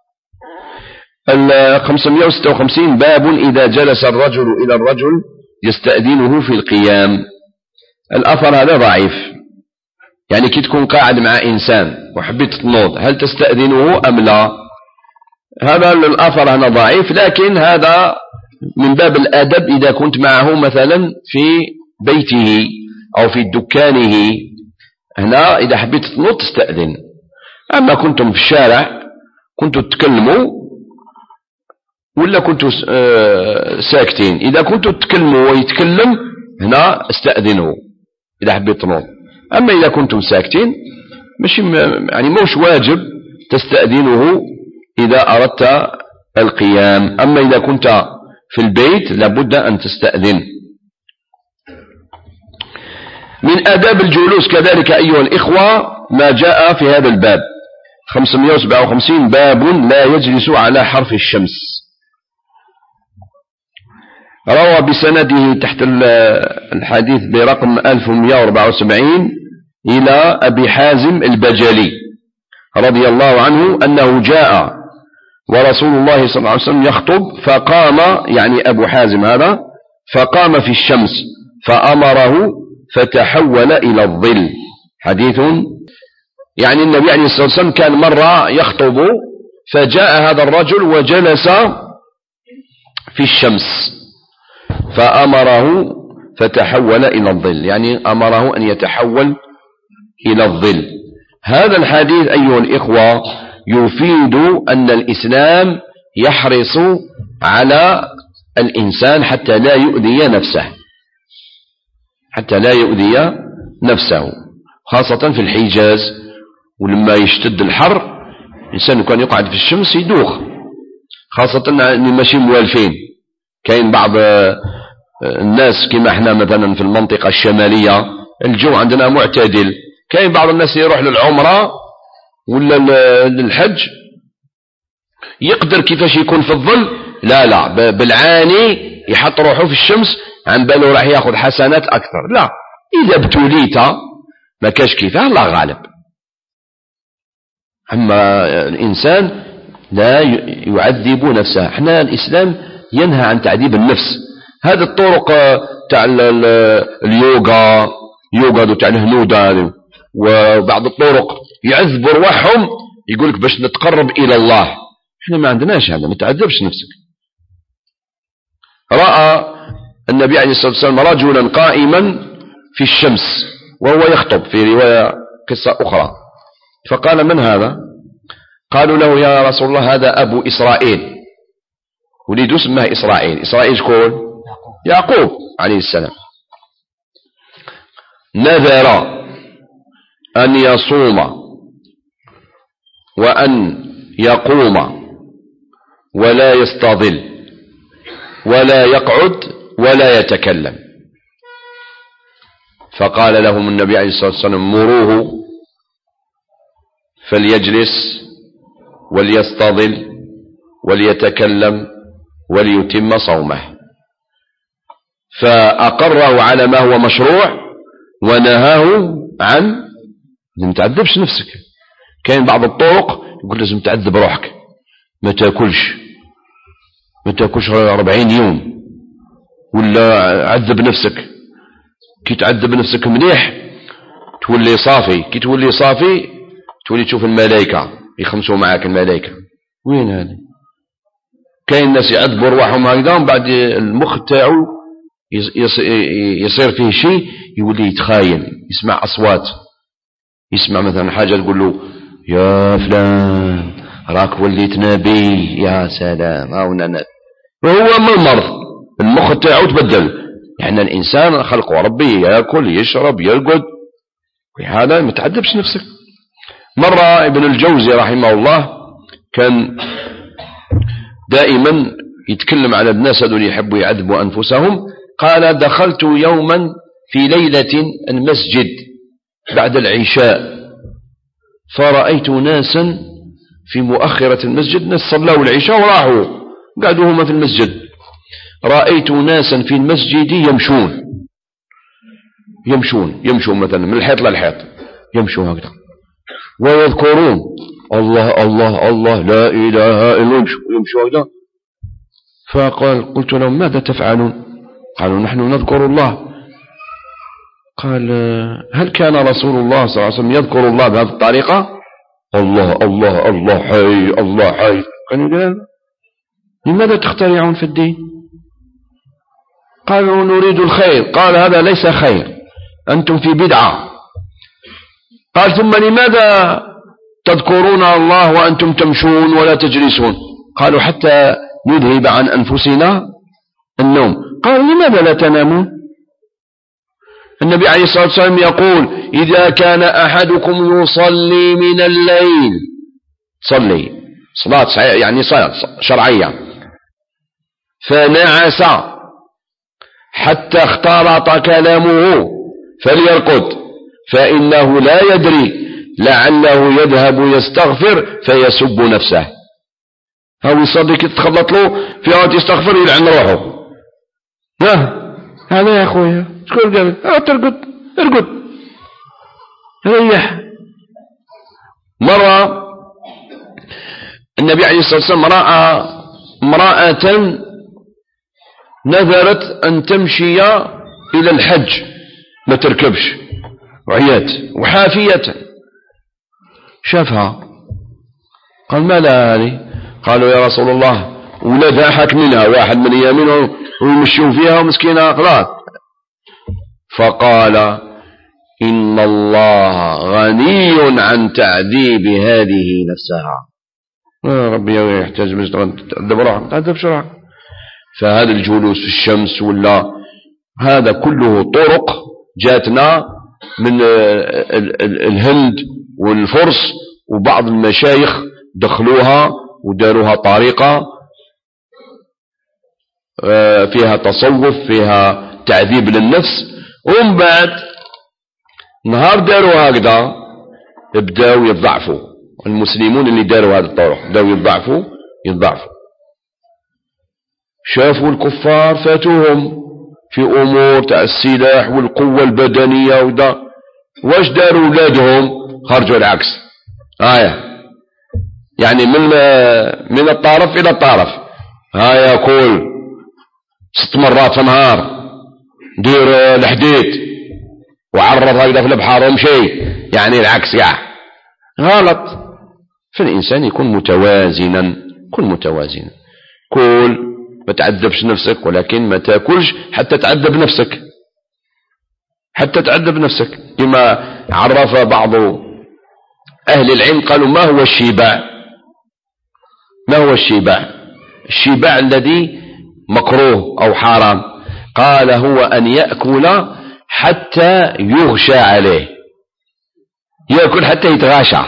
556 باب إذا جلس الرجل إلى الرجل يستأذنه في القيام. الأثر هذا ضعيف، يعني كي تكون قاعد مع إنسان وحبيت تنوض هل تستأذنه أم لا؟ هذا الأثر هنا ضعيف، لكن هذا من باب الأدب إذا كنت معه مثلا في بيته أو في دكانه، هنا إذا حبيت تنوض تستأذن. أما كنتم في الشارع كنتوا تتكلموا ولا كنتوا ساكتين، إذا كنتوا تتكلموا ويتكلم هنا استأذنوا إذا حبيت تنوض. أما إذا كنتم ساكتين مش يعني موش واجب تستأذنه إذا أردت القيام. أما إذا كنت في البيت لابد أن تستأذن. من آداب الجلوس كذلك أيها الإخوة ما جاء في هذا الباب. 557 باب لا يجلس على حرف الشمس. روى بسنده تحت الحديث برقم 1174 إلى أبي حازم البجلي رضي الله عنه أنه جاء ورسول الله صلى الله عليه وسلم يخطب فقام، يعني أبو حازم هذا، فقام في الشمس فأمره فتحول إلى الظل. حديث يعني النبي عليه الصلاة والسلام كان مرة يخطب فجاء هذا الرجل وجلس في الشمس فأمره فتحول إلى الظل، يعني أمره أن يتحول إلى الظل. هذا الحديث أيها الإخوة يفيد أن الإسلام يحرص على الإنسان حتى لا يؤذي نفسه، خاصة في الحجاز. ولما يشتد الحر الإنسان كان يقعد في الشمس يدوخ، خاصة أن ماشي موالفين. كاين بعض الناس كما احنا مثلا في المنطقة الشمالية الجو عندنا معتدل، كاين بعض الناس يروح للعمرة ولا للحج يقدر كيفاش يكون في الظل، لا بالعاني يحط روحه في الشمس عن باله راح ياخذ حسنات أكثر. لا، إذا ابتليت ما كاش كيفاه، الله غالب. أما الإنسان لا يعذب نفسه. احنا الإسلام ينهى عن تعذيب النفس. هذه الطرق تاع اليوغا تاع الهنود وبعض الطرق يعذبوا رواحهم، يقولك باش نتقرب إلى الله. احنا ما عندناش هذا، ما تعذبش نفسك. رأى النبي عليه الصلاة والسلام رجلا قائما في الشمس وهو يخطب، في رواية قصة أخرى، فقال: من هذا؟ قالوا له: يا رسول الله هذا أبو إسرائيل، وليد اسمه إسرائيل شكون؟ يعقوب عليه السلام. نذر أن يصوم وأن يقوم ولا يستظل ولا يقعد ولا يتكلم. فقال لهم النبي عليه الصلاة والسلام: مروه فليجلس وليستظل وليتكلم وليتم صومه. فأقره على ما هو مشروع ونهاه عن ما تعذبش نفسك. كاين بعض الطرق يقول لازم تعذب روحك، ما تاكلش 40 يوم، ولا عذب نفسك. كي تعذب نفسك مليح تولي صافي، كي تولي صافي تولي تشوف الملائكة يخمسوا معاك الملائكة. وين هذا؟ كاين ناس يعذبوا رواحهم هكذا ومن بعد المخ تاعو يصير فيه شيء يولي يتخايل، يسمع أصوات، يسمع مثلا حاجة تقول له يا فلان راك وليت نبي، يا سلام هاونا. وهو من المرض المخ تاعو تبدل. يعني الإنسان خلقه ربي يأكل يشرب يرقد، وهذا ما تعذبش نفسك. مرة ابن الجوزي رحمه الله كان دائما يتكلم على الناس هذول يحبوا يعذبوا أنفسهم. قال دخلت يوما في ليلة المسجد بعد العشاء فرأيت ناسا في مؤخرة المسجد، ناس صلوا العشاء وراحوا قعدوا هما في المسجد. رأيت ناسا في المسجد يمشون مثلا من الحيط للحيط، يمشوا هكذا ويذكرون الله الله الله لا إله إلا الله، يمشوا هكذا. قلت لهم ماذا تفعلون؟ قالوا نحن نذكر الله. قال هل كان رسول الله صلى الله عليه وسلم يذكر الله بهذه الطريقة؟ الله الله الله حي الله حي. قالوا لماذا تخترعون في الدين؟ قالوا نريد الخير. قال هذا ليس خير، أنتم في بدعة. قال ثم لماذا تذكرون الله وأنتم تمشون ولا تجلسون؟ قالوا حتى نذهب عن أنفسنا النوم. قال لماذا لا تنامون؟ النبي عليه الصلاة والسلام يقول إذا كان أحدكم يصلي من الليل، صلي صلاة يعني صلاة شرعية، فنعس حتى اختلط كلامه فليرقد، فإنه لا يدري لعله يذهب يستغفر فيسب نفسه. هو يصلي كي تخلط له في وقت يستغفر يلعن روحه. هذا يا أخويا شكون قال ترقد ريح. مرة النبي عليه الصلاة والسلام رأى امرأة نذرت أن تمشي إلى الحج ما تركبش وعيات وحافية، شافها قال ما لا هذه؟ قالوا يا رسول الله ولدها حك منها واحد من يمينه ويمشوا فيها ومسكينة خلاص. فقال إن الله غني عن تعذيب هذه نفسها. ربي يحتاج مجد تعذب روحك، تعذب شرعك. فهذا الجلوس في الشمس ولا هذا كله طرق جاتنا من الهند والفرس، وبعض المشايخ دخلوها وداروها طريقة فيها تصوف فيها تعذيب للنفس. ومن بعد نهار داروا هكذا بداوا يضعفوا المسلمون اللي داروا هذه الطرق، بداوا يضعفوا. شافوا الكفار فاتوهم في أمور تاع السلاح والقوة البدنية ودا، واش داروا أولادهم؟ خرجوا العكس. يعني من الطرف إلى الطرف. كل 6 مرات في النهار دير الحديد وعرض هكذا في البحر ومشي، يعني العكس غلط. فالإنسان يكون متوازنا، كل ما تعذبش نفسك، ولكن ما تاكلش حتى تعذب نفسك. كما عرف بعض أهل العلم قالوا ما هو الشباع؟ الشباع الذي مكروه أو حرام. قال هو أن يأكل حتى يغشى عليه، يأكل حتى يتغاشى.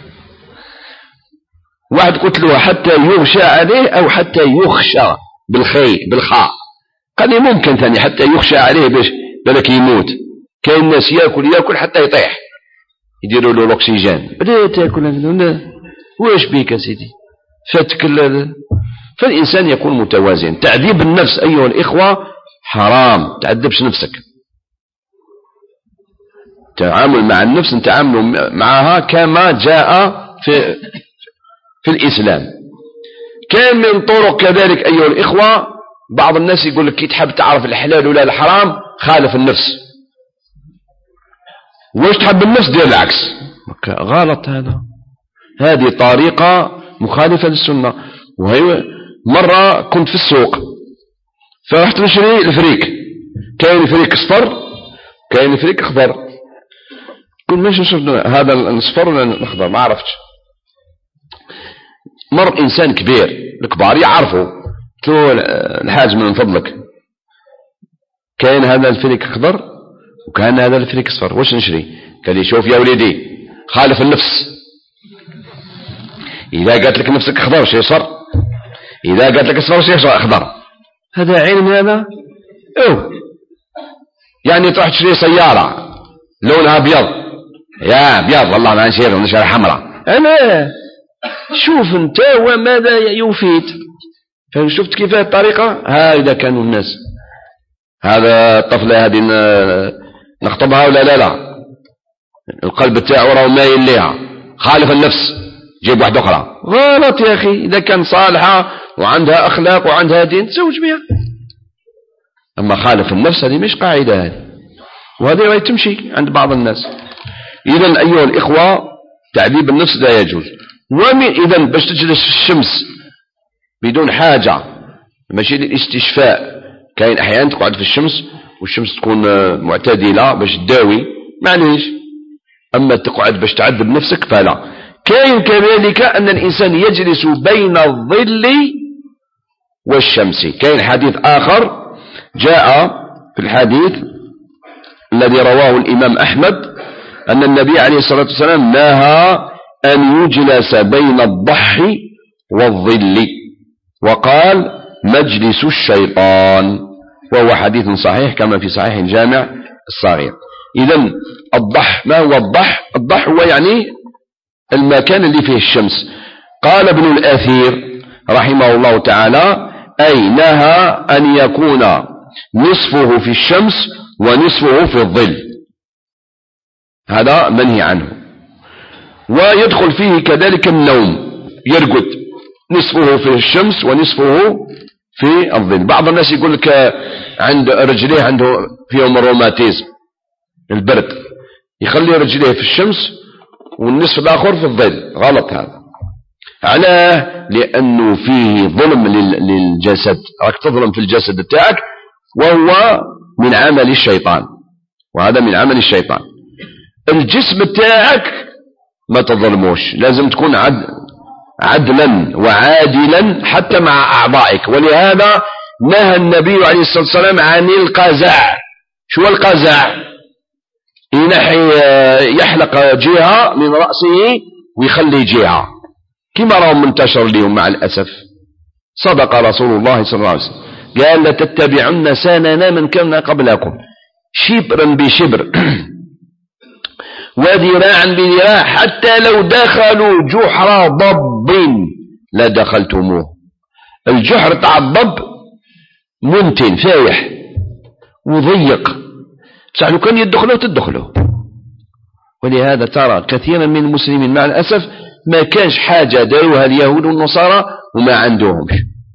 واحد قلت له حتى يغشى عليه أو حتى يخشى بالخاء. قال لي ممكن ثاني حتى يخشى عليه باش بالك يموت. كاين الناس يأكل حتى يطيح، يديروا له الأكسجين، بدا تاكل. واش بيك يا سيدي؟ فاتك. فالإنسان يكون متوازن. تعذيب النفس أيها الإخوة حرام، تعذبش نفسك. تعامل مع النفس نتعامل معها كما جاء في الإسلام. كان من طرق كذلك أيها الإخوة، بعض الناس يقول لك كي تحب تعرف الحلال ولا الحرام خالف النفس. واش تحب النفس دير العكس، غلط. هذه طريقة مخالفة للسنة. وهي مرة كنت في السوق فرحت نشري الفريك، كاين فريك اصفر كاين فريك اخضر. كنت ماشي نشوف هذا الاصفر ولا الاخضر ما عرفتش. مر انسان كبير، الكبار يعرفوا، قلت له الحاج من فضلك كاين هذا الفريك اخضر وكان هذا الفريك اصفر، واش نشري؟ قال لي شوف يا وليدي خالف النفس. اذا قالت لك نفسك اخضر شي صر، اذا قالت لك اصفر شي اخضر. هذا علم هذا؟ يعني تروح تشري سيارة لونها ابيض، يا ابيض والله ما نشري حمراء. انا شوف انت وماذا يفيد. فشفت كيف الطريقة. هذا كانوا الناس. هذا الطفلة هذه نخطبها ولا لا القلب تاعو راه مايل ليها، خالف النفس، جيب واحدة أخرى. غلط يا أخي. إذا كان صالحة وعندها أخلاق وعندها دين تزوج بها. أما خالف النفس هذه مش قاعدة هذه، وهذه راه تمشي عند بعض الناس. إذن أيها الإخوة تعذيب النفس لا يجوز. إذن باش تجلس في الشمس بدون حاجة ماشي للاستشفاء، كاين أحيانا تقعد في الشمس والشمس تكون معتدلة باش تداوي معليش. أما تقعد باش تعذب نفسك فلا. كاين كذلك أن الإنسان يجلس بين الظل والشمس. كاين حديث آخر جاء في الحديث الذي رواه الإمام أحمد أن النبي عليه الصلاة والسلام نهى أن يجلس بين الضحى والظل، وقال مجلس الشيطان، وهو حديث صحيح كما في صحيح الجامع الصغير. إذن الضح، ما هو الضح؟ الضح هو يعني المكان اللي فيه الشمس. قال ابن الأثير رحمه الله تعالى أي نهى أن يكون نصفه في الشمس ونصفه في الظل، هذا منهي عنه. ويدخل فيه كذلك النوم، يرقد نصفه في الشمس ونصفه في الظل. بعض الناس يقول لك عند رجليه عنده فيهم الروماتيزم البرد، يخلي رجليه في الشمس والنصف الآخر في الظل. غلط هذا. علاه؟ لأنه فيه ظلم للجسد، راك تظلم في الجسد بتاعك، وهو من عمل الشيطان، وهذا من عمل الشيطان. الجسم بتاعك ما تظلموش، لازم تكون عدلا وعادلا حتى مع أعضائك. ولهذا نهى النبي عليه الصلاة والسلام عن القزع. شو القزع؟ يحلق جهة من رأسه ويخلي جهة، كما رأوا منتشر اليوم مع الأسف. صدق رسول الله صلى الله عليه وسلم، قال لتتبعن سنن من كان قبلكم شبرا بشبر وذراعا بذراع حتى لو دخلوا جحر ضب لدخلتموه. الجحر تاع الضب منتن فايح وضيق، بصح لو كان يدخلوا تدخلوا. ولهذا ترى كثيرا من المسلمين مع الأسف ما كانش حاجة داروها اليهود والنصارى وما عندهمش.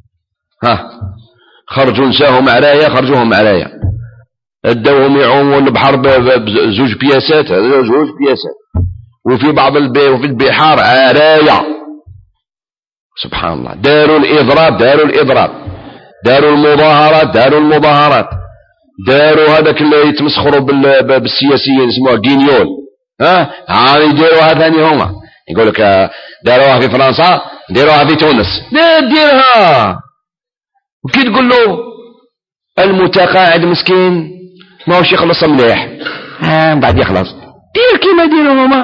خرجوا نساهم عرايا، خرجوهم عرايا، ادوهم يعوموا البحر بزوج بياسات، هذا زوج بياسات، وفي بعض وفي البحار عرايا. سبحان الله. داروا الإضراب، داروا المظاهرات، داروا هذاك اللي يتمسخروا بالسياسيين اسمه غينيول. يديروها ثاني هما، يقول لك داروها في فرنسا ديروها في تونس. لا ديرها. وكي تقول له المتقاعد مسكين ما هوش يخلص مليح، بعد يخلص دير كيما ديروا هما.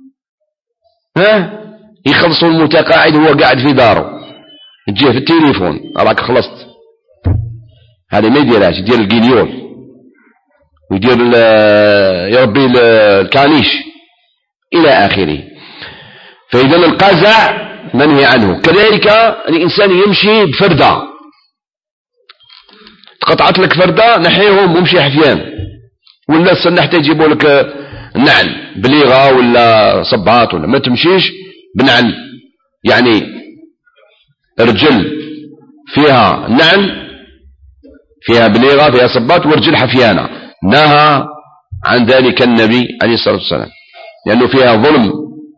يخلصوا المتقاعد هو قاعد في داره، تجيه في التليفون راك خلصت. هذا ما يديرهاش، يدير الجينيول ويدير يربي الكانيش إلى آخره. فإذا القزع منهي عنه. كذلك الإنسان يمشي بفردة، تقطعت لك فردة نحيهم ومشي حفيان، ولا استنى حتى يجيبوا لك نعل بليغة ولا صباط، ولا ما تمشيش بنعل، يعني رجل فيها نعل فيها بليغة فيها صباط ورجل حفيانة، نهى عن ذلك النبي عليه الصلاة والسلام، لأنه فيها ظلم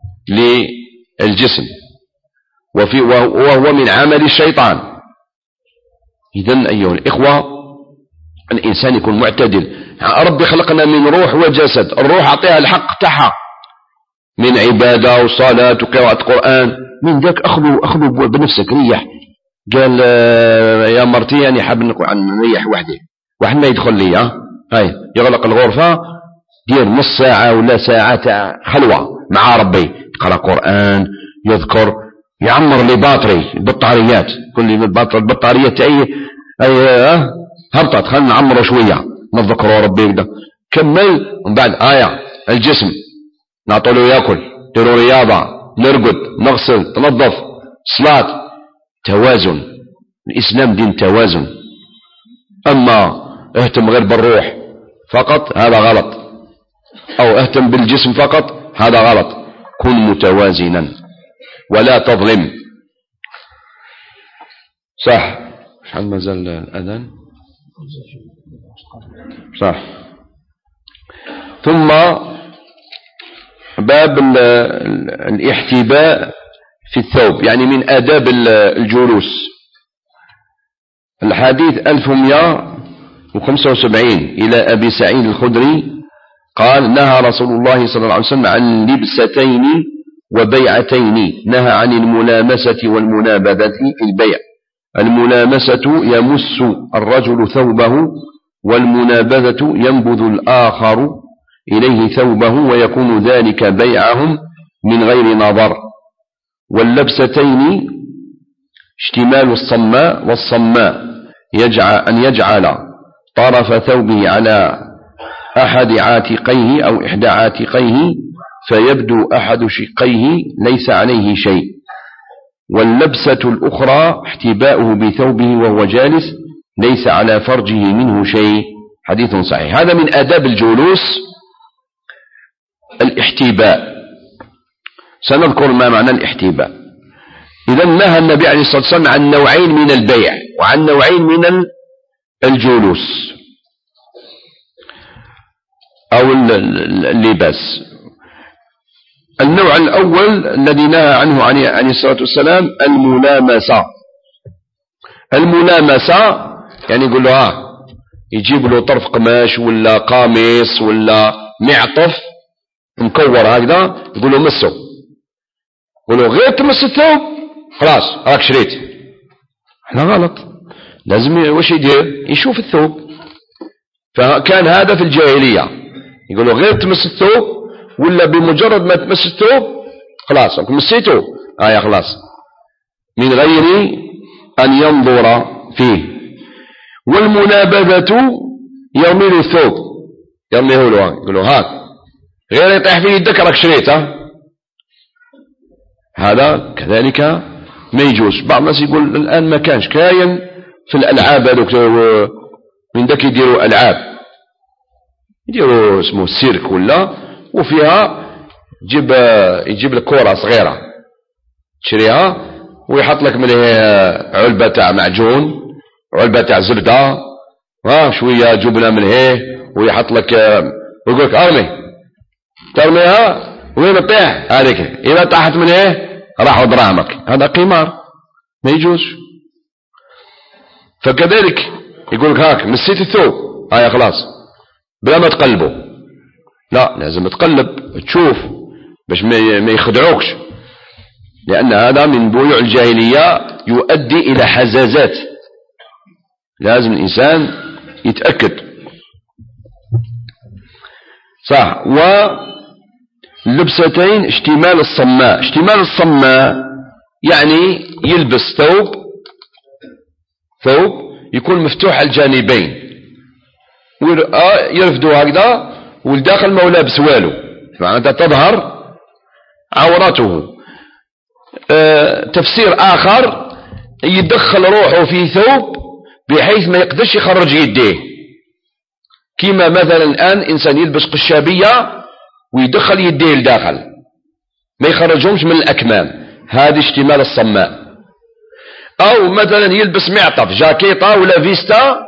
للجسم وهو من عمل الشيطان. إذن أيها الإخوة الإنسان يكون معتدل. ربي خلقنا من روح وجسد، الروح أعطيها الحق تاعها من عبادة وصلاة وقراءة قرآن، من ذاك أخذوا بنفسك ريح. قال يا مرتي أنا حاب نريح وحدي، واحد ما يدخل لي هاي يغلق الغرفة دير نص ساعة ولا ساعة خلوة مع ربي، يقرأ قرآن، يذكر، يعمر لي بطاريات، كل لي البطاريات أي هبطت، خلنا نعمره شوية نذكره ربي كده. كمل ومن بعد الجسم نعطوله ياكل، نديروا رياضة، نرقد، نغسل، تنظف، صلاة، توازن. الإسلام دين توازن. أما اهتم غير بالروح فقط هذا غلط، أو اهتم بالجسم فقط هذا غلط. كن متوازنا ولا تظلم. صح. شحال مازال الأذان؟ صح. ثم باب الاحتباء في الثوب، يعني من آداب الجلوس. الحديث 1175 إلى أبي سعيد الخدري قال نهى رسول الله صلى الله عليه وسلم عن لبستين وبيعتين، نهى عن الملامسة والمنابذة في البيع. الملامسة يمس الرجل ثوبه، والمنابذة ينبذ الآخر إليه ثوبه، ويكون ذلك بيعهم من غير نظر. واللبستين اشتمال الصماء والصماء، أن يجعل طرف ثوبه على أحد عاتقيه أو إحدى عاتقيه فيبدو أحد شقيه ليس عليه شيء. واللبسة الأخرى احتباؤه بثوبه وهو جالس ليس على فرجه منه شيء. حديث صحيح. هذا من آداب الجلوس الاحتباء. سنذكر ما معنى الاحتباء. إذا نهى النبي عليه الصلاة والسلام عن نوعين من البيع وعن نوعين من الجلوس أو اللباس. النوع الأول الذي نهى عنه عليه الصلاة والسلام الملامسة. الملامسة يعني يقول له يجيب له طرف قماش ولا قميص ولا معطف مكور هكذا، يقول له مسه، يقول له غير تمس الثوب خلاص راك شريت. هذا غلط، لازم واش يدير؟ يشوف الثوب. فكان هذا في الجاهلية، يقول له غير تمس الثوب، ولا بمجرد ما تمس الثوب خلاص مسيته خلاص، من غير أن ينظر فيه. والمنابذة يرمي له الثوب، يرميه له، يقول له هاك غير يطيح في يدك راك شريت. هذا كذلك ما يجوز. بعض الناس يقول الآن ما كانش كاين في الألعاب هذوك من ذاك يديروا ألعاب، يديروا اسمه السيرك ولا، وفيها يجيب لك كرة صغيرة تشريها ويحط لك من علبة تاع معجون، علبة تاع زبدة، شوية جبنة من ويحط لك ويقول لك ارمي، ترميها وين تطيح هذيك، إذا طاحت من راحوا دراهمك. هذا قمار ما يجوز. فكذلك يقول لك هاك مسيت الثوب خلاص بلا ما تقلبه، لا لازم تقلب تشوف باش ما يخدعوكش، لأن هذا من بيوع الجاهلية يؤدي إلى حزازات. لازم الإنسان يتأكد. صح. واللبستين اشتمال الصماء. اشتمال الصماء يعني يلبس ثوب يكون مفتوح الجانبين، يرفدوا هكذا والداخل ما هو لابس والو، معناتها تظهر عورته. تفسير آخر يدخل روحه في ثوب بحيث ما يقدرش يخرج يديه، كما مثلا الآن إنسان يلبس قشابية ويدخل يديه لداخل ما يخرجهمش من الأكمام، هذه اشتمال الصماء. أو مثلا يلبس معطف جاكيطة ولا فيستا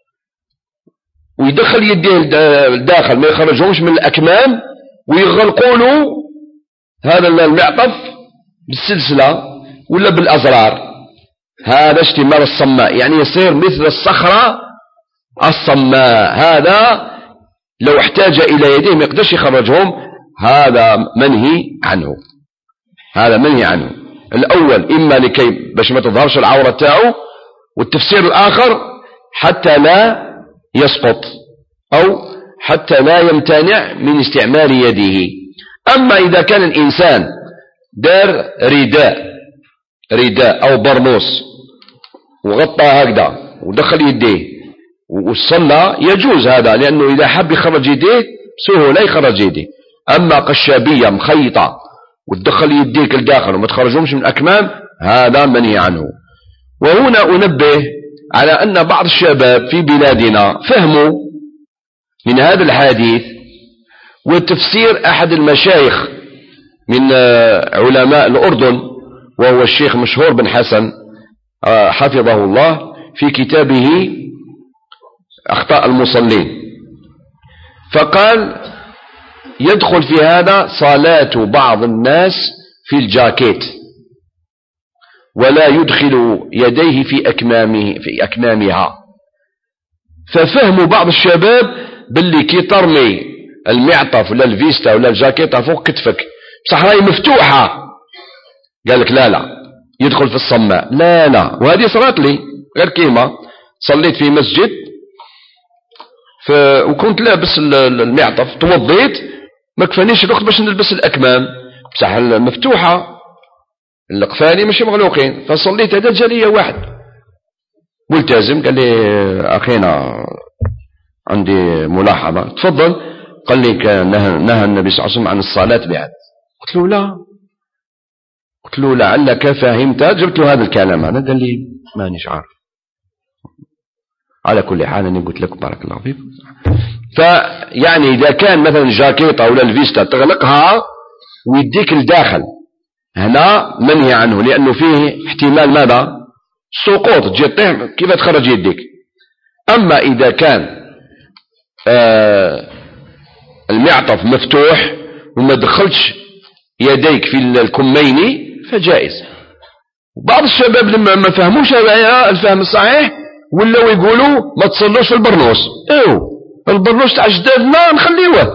ويدخل يديه لداخل ما يخرجهمش من الأكمام ويغلقوا له هذا المعطف بالسلسلة ولا بالأزرار، هذا اشتمال الصماء، يعني يصير مثل الصخرة الصماء. هذا لو احتاج إلى يديه ما يقدرش يخرجهم، هذا منهي عنه. هذا منهي عنه. الأول إما لكي باش ما تظهرش العورة تاعه، والتفسير الآخر حتى لا يسقط أو حتى لا يمتنع من استعمال يده. أما إذا كان الإنسان دار رداء أو برنوس وغطى هكذا ودخل يديه وصلى يجوز هذا، لأنه إذا حب يخرج يديه سهولة يخرج يديه. أما قشابية مخيطة وتدخل يديك الداخل وما تخرجهمش من الأكمام، هذا منهي عنه. وهنا أنبه على أن بعض الشباب في بلادنا فهموا من هذا الحديث وتفسير أحد المشايخ من علماء الأردن، وهو الشيخ مشهور بن حسن حفظه الله، في كتابه أخطاء المصلين، فقال يدخل في هذا صلاة بعض الناس في الجاكيت ولا يدخل يديه في أكمامها. ففهموا بعض الشباب باللي كي ترمي المعطف ولا الفيستا ولا الجاكيتة فوق كتفك بصح راهي مفتوحة، قال لك لا يدخل في الصماء. لا وهذه صارت لي غير كيما صليت في مسجد وكنت لابس المعطف، توضيت ما كفانيش الوقت باش نلبس الأكمام بصح مفتوحة القفاني ماشي مغلوقين، فصليت. هذا جا لي واحد ملتزم قال لي أخينا عندي ملاحظة. تفضل. قال لي نهى النبي صلى الله عليه وسلم عن الصلاة بعد. قلت له لعلك فهمت. جبت له هذا الكلام هذا، قال لي مانيش عارف. على كل حال أنا قلت لك بارك الله فيك. فيعني إذا كان مثلا الجاكيطة ولا الفيستا تغلقها ويديك الداخل، هنا منهي عنه، لأنه فيه احتمال ماذا؟ سقوط، تجي تطيح كيف تخرج يديك. أما إذا كان المعطف مفتوح وما دخلتش يديك في الكمين فجائز. بعض الشباب لما ما فهموش هذا الفهم الصحيح ولاو يقولوا ما تصلوش في البرنوس. البرنوس تاع جدادنا نخليوه.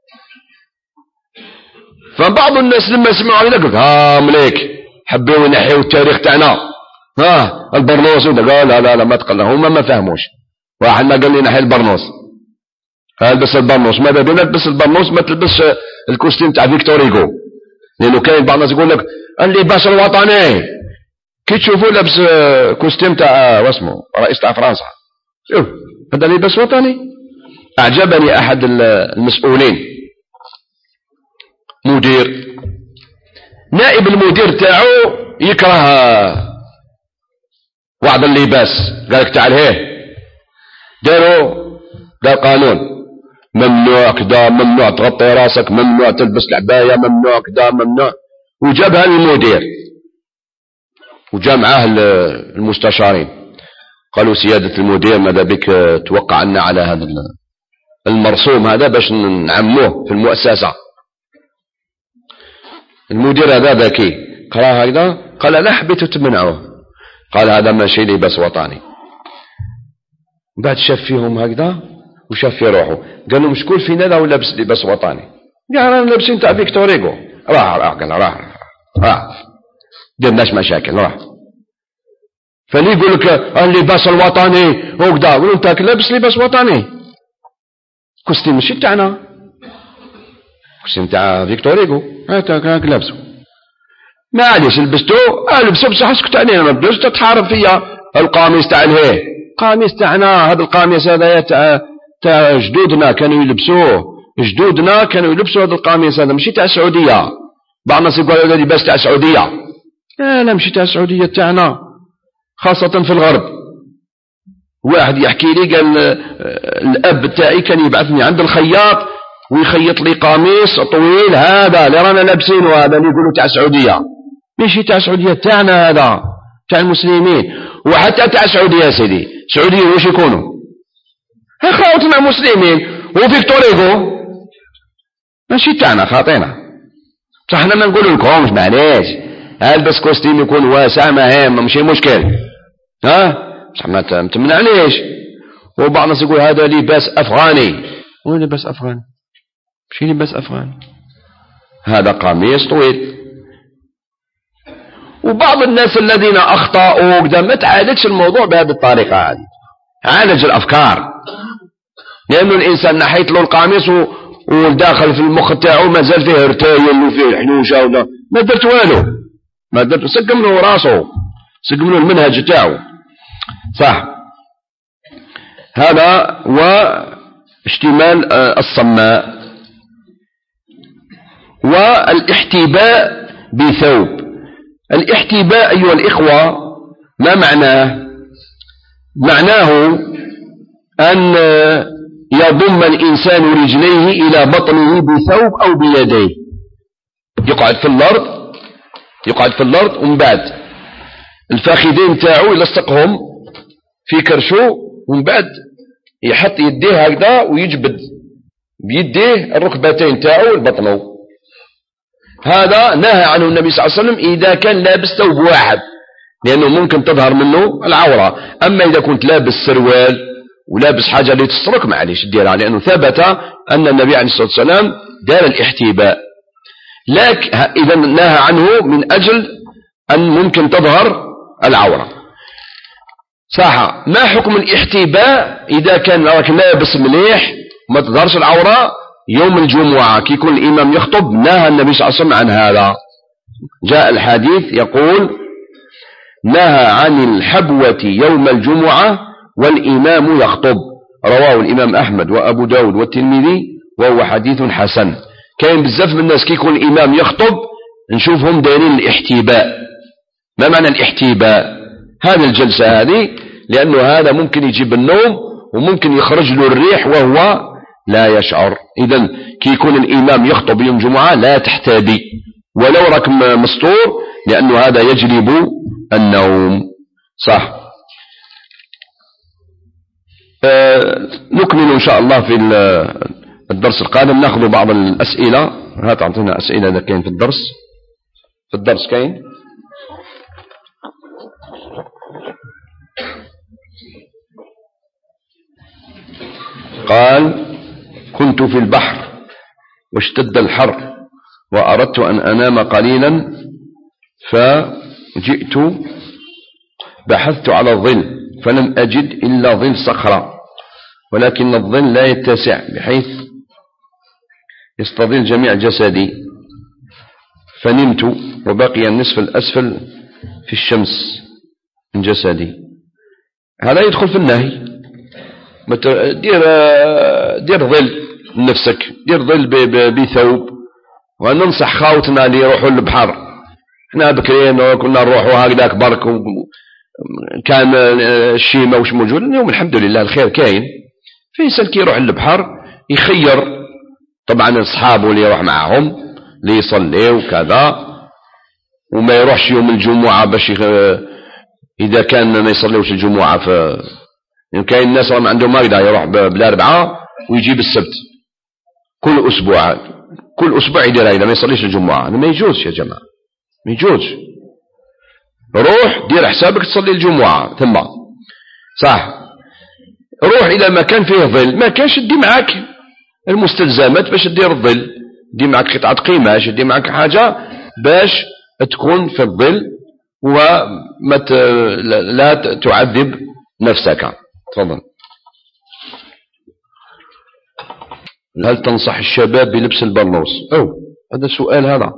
فبعض الناس لما سمعوا علينا قالوا مليك حبيو ينحيو التاريخ تاعنا، البرنوس قال لا ما تقل. هما ما فهموش. واحد ما قال لي نحي البرنوس، البس البرنوس. ماذا بينا تلبس البرنوس ما تلبس الكوستيم تاع فيكتور هيغو، لانه كاين بعض الناس يقول لك اللباس الوطني كي تشوفوا لابس كوستيم تاع واسمه رئيس تاع فرنسا، شوف هذا لباس وطني. اعجبني احد المسؤولين، مدير، نائب المدير تاعو يكره بعض اللباس، قال لك تعال دار قانون ممنوع كذا، ممنوع تغطي راسك، ممنوع تلبس العباية، ممنوع كذا، ممنوع. وجابها للمدير وجاء معاه المستشارين، قالوا سيادة المدير ماذا بك توقع عنا على هذا المرسوم هذا باش نعموه في المؤسسة. المدير هذا ذكي قرأ هكذا، قال لا حبيتوا تمنعوه، قال هذا ماشي لباس وطني. بعد شاف فيهم هكذا وشاف في روحه، قال لهم شكون فينا لا لابس لباس وطني؟ قال انا لابسين تاع فيكتور هيغو. قال راح درناش مشاكل راح. فلي يقول لك اللباس الوطني وكذا، قول انت لابس لباس وطني، كوستيم ماشي تاعنا، كوستيم تاع فيكتور هيغو هاك لابسه. معليش لبستو لبسو بصح اسكت علينا، ما تبداش تتحارب فيا. القميص تاع القميص تاعنا، هذا القميص هذا تاع جدودنا كانوا يلبسوه، جدودنا كانوا يلبسوا هذا القميص هذا ماشي تاع السعودية، بعض الناس يقول هذا لباس تاع السعودية. لا مشي تاع السعودية تاعنا، خاصة في الغرب. واحد يحكي لي قال الأب تاعي كان يبعثني عند الخياط ويخيط لي قميص طويل، هذا اللي رانا لابسينه هذا اللي يقولوا تاع السعودية. ماشي تاع السعودية تاعنا، هذا تاع المسلمين. وحتى تاع السعودية يا سيدي، السعوديين واش يكونوا؟ خاوتنا مسلمين وفيكتوريغو ماشي تاعنا، خاطينا. صح احنا ما نقول لكمش معليش البس كوستيم يكون واسع ما ماشي مشكل، بصح ما تمنعنيش. وبعض الناس يقول هذا لباس افغاني. وين لباس افغاني؟ ماشي لباس افغاني، هذا قميص طويل. وبعض الناس الذين اخطاوا كذا ما تعالجش الموضوع بهذه الطريقه هذه، عالج الافكار. لانه الانسان نحيت له القميص والداخل في المخ تاعو مازال فيه رتايل وفيه حنوشه ولا ما درت والو، ما درت. سقم له راسه، سقم له المنهج تاعو. صح. هذا واشتمال الصماء. والاحتباء بثوب. الاحتباء أيها الإخوة ما معناه؟ معناه أن يضم الإنسان رجليه إلى بطنه بثوب أو بيديه. يقعد في الأرض ومن بعد الفخذين تاعو يلصقهم في كرشو، ومن بعد يحط يديه هكذا ويجبد بيديه الركبتين تاعو لبطنه. هذا نهى عنه النبي صلى الله عليه وسلم إذا كان لابس ثوب واحد، لأنه ممكن تظهر منه العورة. أما إذا كنت لابس سروال ولابس حاجة اللي تسترك معليش ديرها، لأنه ثبت أن النبي عليه الصلاة والسلام دار الاحتباء. لكن إذا نهى عنه من أجل أن ممكن تظهر العورة. صح. ما حكم الاحتباء إذا كان لابس مليح ما تظهرش العورة؟ يوم الجمعة كي يكون الإمام يخطب نهى النبي صلى الله عليه وسلم عن هذا. جاء الحديث يقول نهى عن الحبوة يوم الجمعة والإمام يخطب، رواه الإمام أحمد وأبو داود والترمذي وهو حديث حسن. كاين بزاف من الناس كي يكون الإمام يخطب نشوفهم دايرين الاحتباء. ما معنى الاحتباء؟ هذه الجلسة هذه، لأنه هذا ممكن يجيب النوم وممكن يخرج له الريح وهو لا يشعر. إذن كي يكون الإمام يخطب يوم جمعة لا تحتبي ولو راك مستور، لأنه هذا يجلب النوم. صح. نكمل إن شاء الله في الدرس القادم، نأخذ بعض الأسئلة. هات أعطينا أسئلة إذا كاين في الدرس كاين. قال كنت في البحر واشتد الحر وأردت أن أنام قليلا فجئت بحثت على الظل فلم أجد إلا ظل صخرة، ولكن الظل لا يتسع بحيث يستظل جميع جسدي، فنمت وبقي النصف الأسفل في الشمس من جسدي. هذا يدخل في النهي. دير ظل لنفسك، دير ظل بثوب. وننصح خاوتنا اللي يروحوا للبحر. احنا بكرين كنا نروحوا هكذاك برك كان الشيمة وش موجود. اليوم الحمد لله الخير كاين. في إنسان كي يروح للبحر يخير طبعا أصحابه اللي يروح معهم اللي يصلي وكذا، وما يروحش يوم الجمعة باش إذا كان ما يصليوش الجمعة. يعني كاين الناس راهم عندهم هكذا يروح بالأربعاء ويجيب السبت كل أسبوع يدير هذا ما يصليش الجمعة. ما يجوز يا جماعة، ما يجوز. روح دير حسابك تصلي الجمعة ثم صح. روح إلى مكان فيه ظل، ما كانش دي معك المستلزمات باش تدير الظل، دي معك قطعة قماش، دي معك حاجة باش تكون في الظل وما لا تعذب نفسك. تفضل. هل تنصح الشباب بلبس البرنوس؟ هذا سؤال. هذا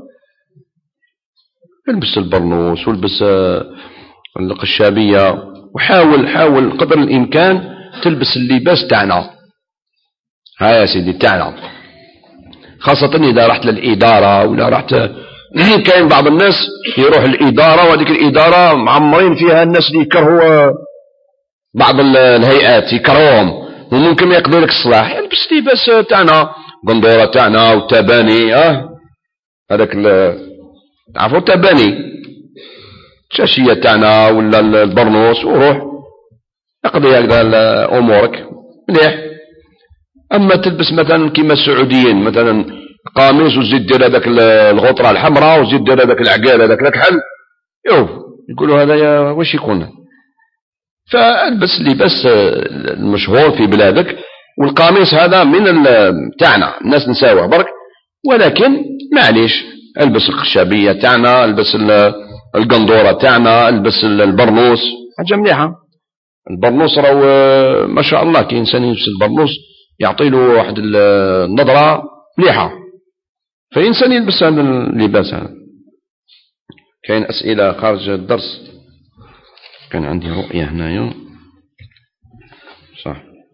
البس البرنوس والبس القشابية، وحاول قدر الإمكان تلبس اللباس تاعنا. ها يا سيدي تاعنا، خاصة إذا رحت للإدارة ولا رحت كاين بعض الناس يروح الإدارة، وهذيك الإدارة معمرين فيها الناس اللي يكرهوا بعض الهيئات يكرهوهم، وممكن ما يقضي لك الصلاح. يلبس لباس تاعنا، قندورة تاعنا والتباني، هذاك عفوا التباني، الشاشية تاعنا ولا البرنوس، وروح اقضي هكذا امورك مليح. اما تلبس مثلا كيما السعوديين مثلا قاميص وزيد دير هذاك الغطرة الحمراء وزيد دير هذاك العقال هذاك الكحل، يقولوا هذا واش يكون. فالبس لباس المشهور في بلادك، والقميص هذا من تاعنا الناس نساوه برك، ولكن معليش البس الخشابية تاعنا، البس القندورة تاعنا، البس البرنوس، حاجة مليحة. البرنوس راهو ما شاء الله كي إنسان يلبس البرنوس يعطي له واحد النظرة مليحة، فإنسان يلبس هذا اللباس هذا. كاين أسئلة خارج الدرس؟ كان عندي رؤية هنايا صح،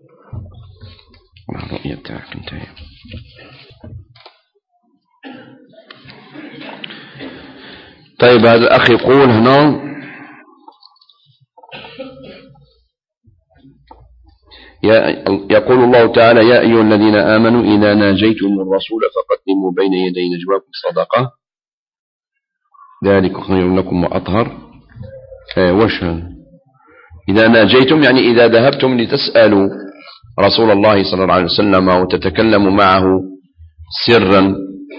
الرؤية تاعك انت. طيب هذا الأخ يقول هنا يقول الله تعالى: يا أيها الذين آمنوا إذا ناجيتم الرسول فقدموا بين يدي نجواكم صدقة ذلك خير لكم وأطهر. وش إذا ناجيتم يعني إذا ذهبتم لتسألوا رسول الله صلى الله عليه وسلم وتتكلموا معه سرا،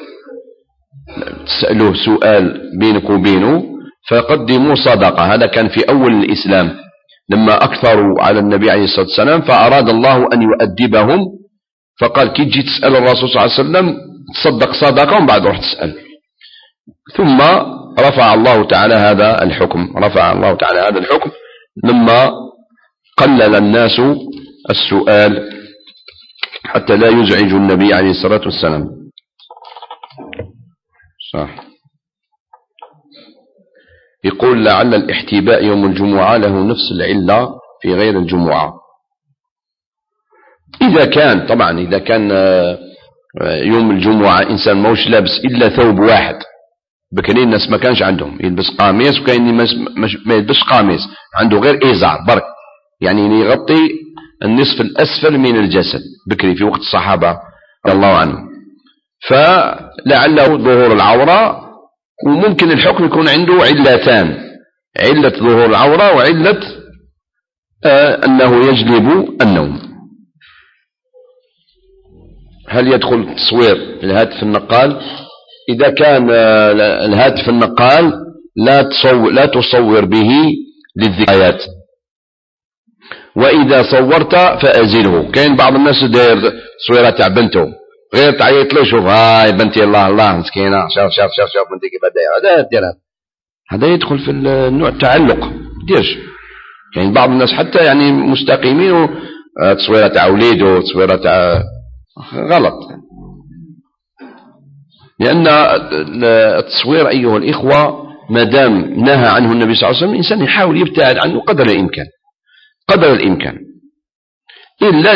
تسألوه سؤال بينك وبينه، فقدموا صدقة. هذا كان في أول الإسلام لما أكثروا على النبي عليه الصلاة والسلام، فأراد الله أن يؤدبهم، فقال كي تجي تسأل الرسول صلى الله عليه وسلم تصدق صدقة ومن بعد روح تسأل. ثم رفع الله تعالى هذا الحكم لما قلل الناس السؤال حتى لا يزعج النبي عليه الصلاة والسلام. صح. يقول: لعل الاحتباء يوم الجمعة له نفس العلة في غير الجمعة. إذا كان يوم الجمعة إنسان موش لابس إلا ثوب واحد، بكرين الناس ما كانش عندهم يلبس قاميص، وكاين ما يلبس قاميص عنده غير إزار برك، يعني يغطي النصف الأسفل من الجسد بكري في وقت الصحابة رضي الله عنهم، فلعله ظهور العورة. وممكن الحكم يكون عنده علتان: علة ظهور العورة وعلة أنه يجلب النوم. هل يدخل التصوير في الهاتف النقال؟ إذا كان الهاتف النقال لا تصور به للذكريات، وإذا صورت فأزله. كاين بعض الناس داير تصويرة تاع بنته غير تعيط له: شوف هاي بنتي الله مسكينة، شوف بنتي كيف دايره. هذا يدخل في النوع التعلق، ديرش. كاين بعض الناس حتى يعني مستقيمين تصويرة تاع وليده، تصويرة تاع غلط، لأن التصوير أيها الإخوة ما دام نهى عنه النبي صلى الله عليه وسلم الإنسان يحاول يبتعد عنه قدر الإمكان، إلا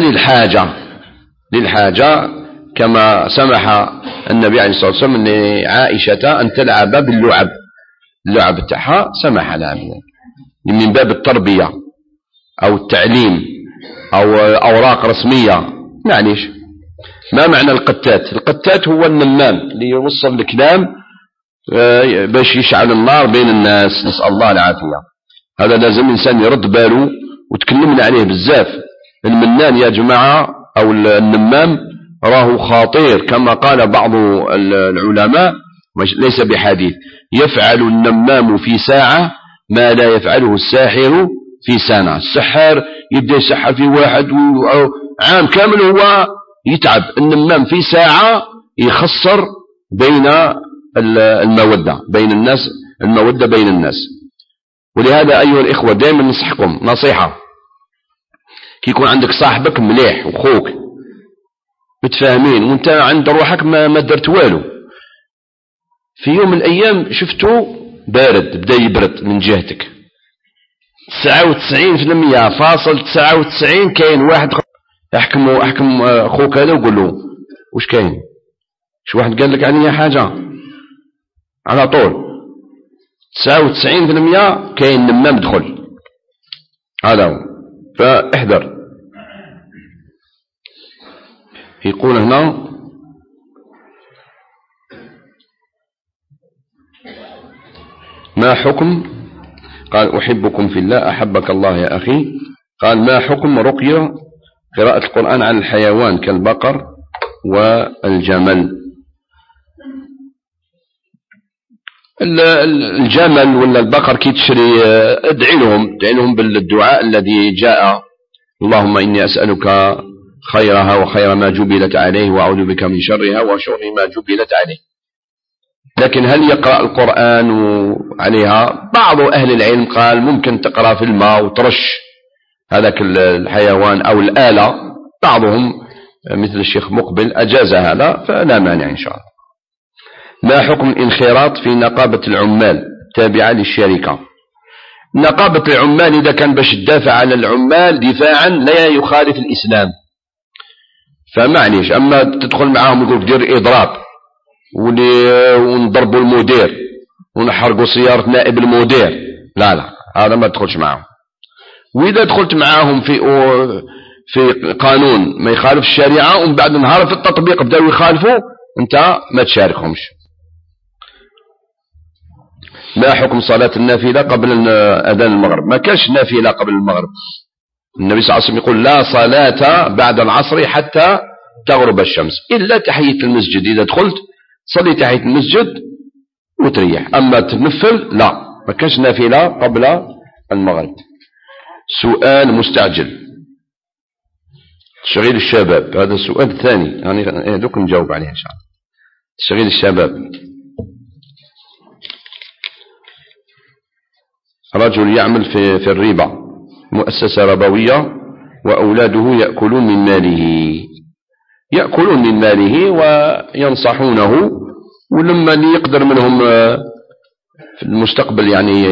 للحاجة كما سمح النبي عليه الصلاة والسلام لعائشة أن تلعب اللعب تاعها، سمح لها من باب التربية أو التعليم أو أوراق رسمية. معليش. ما معنى القتات هو النمام اللي يوصل الكلام باش يشعل النار بين الناس، نسأل الله العافية. هذا لازم إنسان يرد باله، وتكلمنا عليه بزاف. المنان يا جماعة أو النمام راه خطير، كما قال بعض العلماء ليس بحديث: يفعل النمام في ساعة ما لا يفعله الساحر في سنة. السحار يبدأ يسحر في واحد عام كامل هو يتعب. النمام في ساعة يخسر بين المودة بين الناس. ولهذا أيها الإخوة دائما ننصحكم نصيحة: كي يكون عندك صاحبك مليح وخوك متفاهمين وانت عند روحك ما درت والو، في يوم من الأيام شفته بارد، بدأ يبرد من جهتك 99.99% كاين واحد احكم اخوك هذا وقول له: وش كاين؟ شو واحد قال لك عليا حاجة؟ على طول 99% كاين نمام دخل، هذا هو. فاحذر. يقول هنا ما حكم، قال أحبكم في الله أحبك الله يا أخي. قال ما حكم رقية قراءة القرآن على الحيوان كالبقر والجمل؟ الجمل ولا البقر كي تشري ادعي لهم بالدعاء الذي جاء: اللهم إني أسألك خيرها وخير ما جبلت عليه وأعوذ بك من شرها وشر ما جبلت عليه. لكن هل يقرأ القرآن عليها؟ بعض أهل العلم قال ممكن تقرأ في الماء وترش هذاك الحيوان أو الآلة، بعضهم مثل الشيخ مقبل أجاز هذا، فلا مانع إن شاء الله. ما حكم الانخراط في نقابة العمال تابعة للشركة؟ نقابة العمال إذا كان باش تدافع على العمال دفاعا لا يخالف الإسلام فمعنيش. أما تدخل معاهم يقول دير إضراب ونضربوا المدير ونحرقوا سيارة نائب المدير، لا هذا ما تدخلش معاهم. وإذا دخلت معاهم في قانون ما يخالف الشريعة ومن بعد نهار في التطبيق بدأوا يخالفوا، أنت ما تشاركهمش. ما حكم صلاة النافلة قبل أذان المغرب؟ ما كانش نافلة قبل المغرب. النبي صلى الله عليه وسلم يقول لا صلاة بعد العصر حتى تغرب الشمس إلا تحية المسجد، إذا دخلت صلي تحية المسجد وتريح، أما تنفل لا، ما كانش نافلة قبل المغرب. سؤال مستعجل تشغيل الشباب، هذا السؤال الثاني يعني دوك نجاوب عليه إن شاء الله. تشغيل الشباب، رجل يعمل في الربا، مؤسسة ربوية وأولاده يأكلون من ماله وينصحونه، ولما يقدر منهم في المستقبل يعني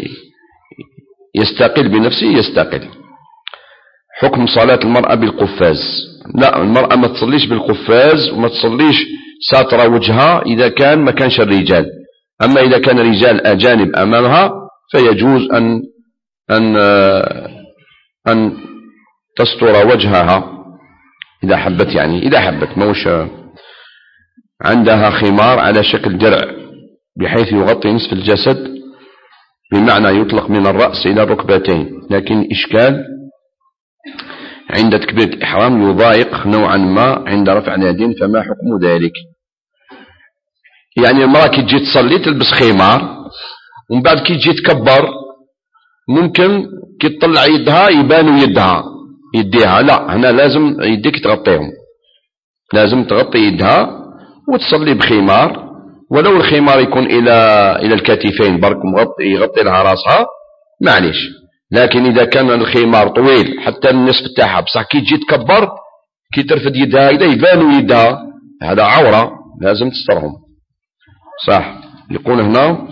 يستقل بنفسه يستقل. حكم صلاة المرأة بالقفاز؟ لا، المرأة ما تصليش بالقفاز وما تصليش ساترة وجهها إذا كان ما كانش الرجال. أما إذا كان رجال أجانب أمامها فيجوز أن تستر وجهها إذا حبت، يعني إذا حبت، موش عندها خمار على شكل درع بحيث يغطي نصف الجسد، بمعنى يطلق من الرأس إلى الركبتين، لكن إشكال عند تكبيرة الإحرام يضايق نوعا ما عند رفع اليدين، فما حكم ذلك؟ يعني المرأة كي تجي تصلي تلبس خمار ومن بعد كي تجي تكبر ممكن كي تطلع يدها يبانوا يديها، لا، هنا لازم يديك تغطيهم، لازم تغطي يدها وتصلي بخمار، ولو الخمار يكون إلى الكتفين برك مغطي يغطي لها راسها معليش. لكن إذا كان الخمار طويل حتى النصف تاعها بصح كي تجي تكبر كي ترفد يدها إذا يبانوا يدها، هذا عورة لازم تسترهم. صح. يقول هنا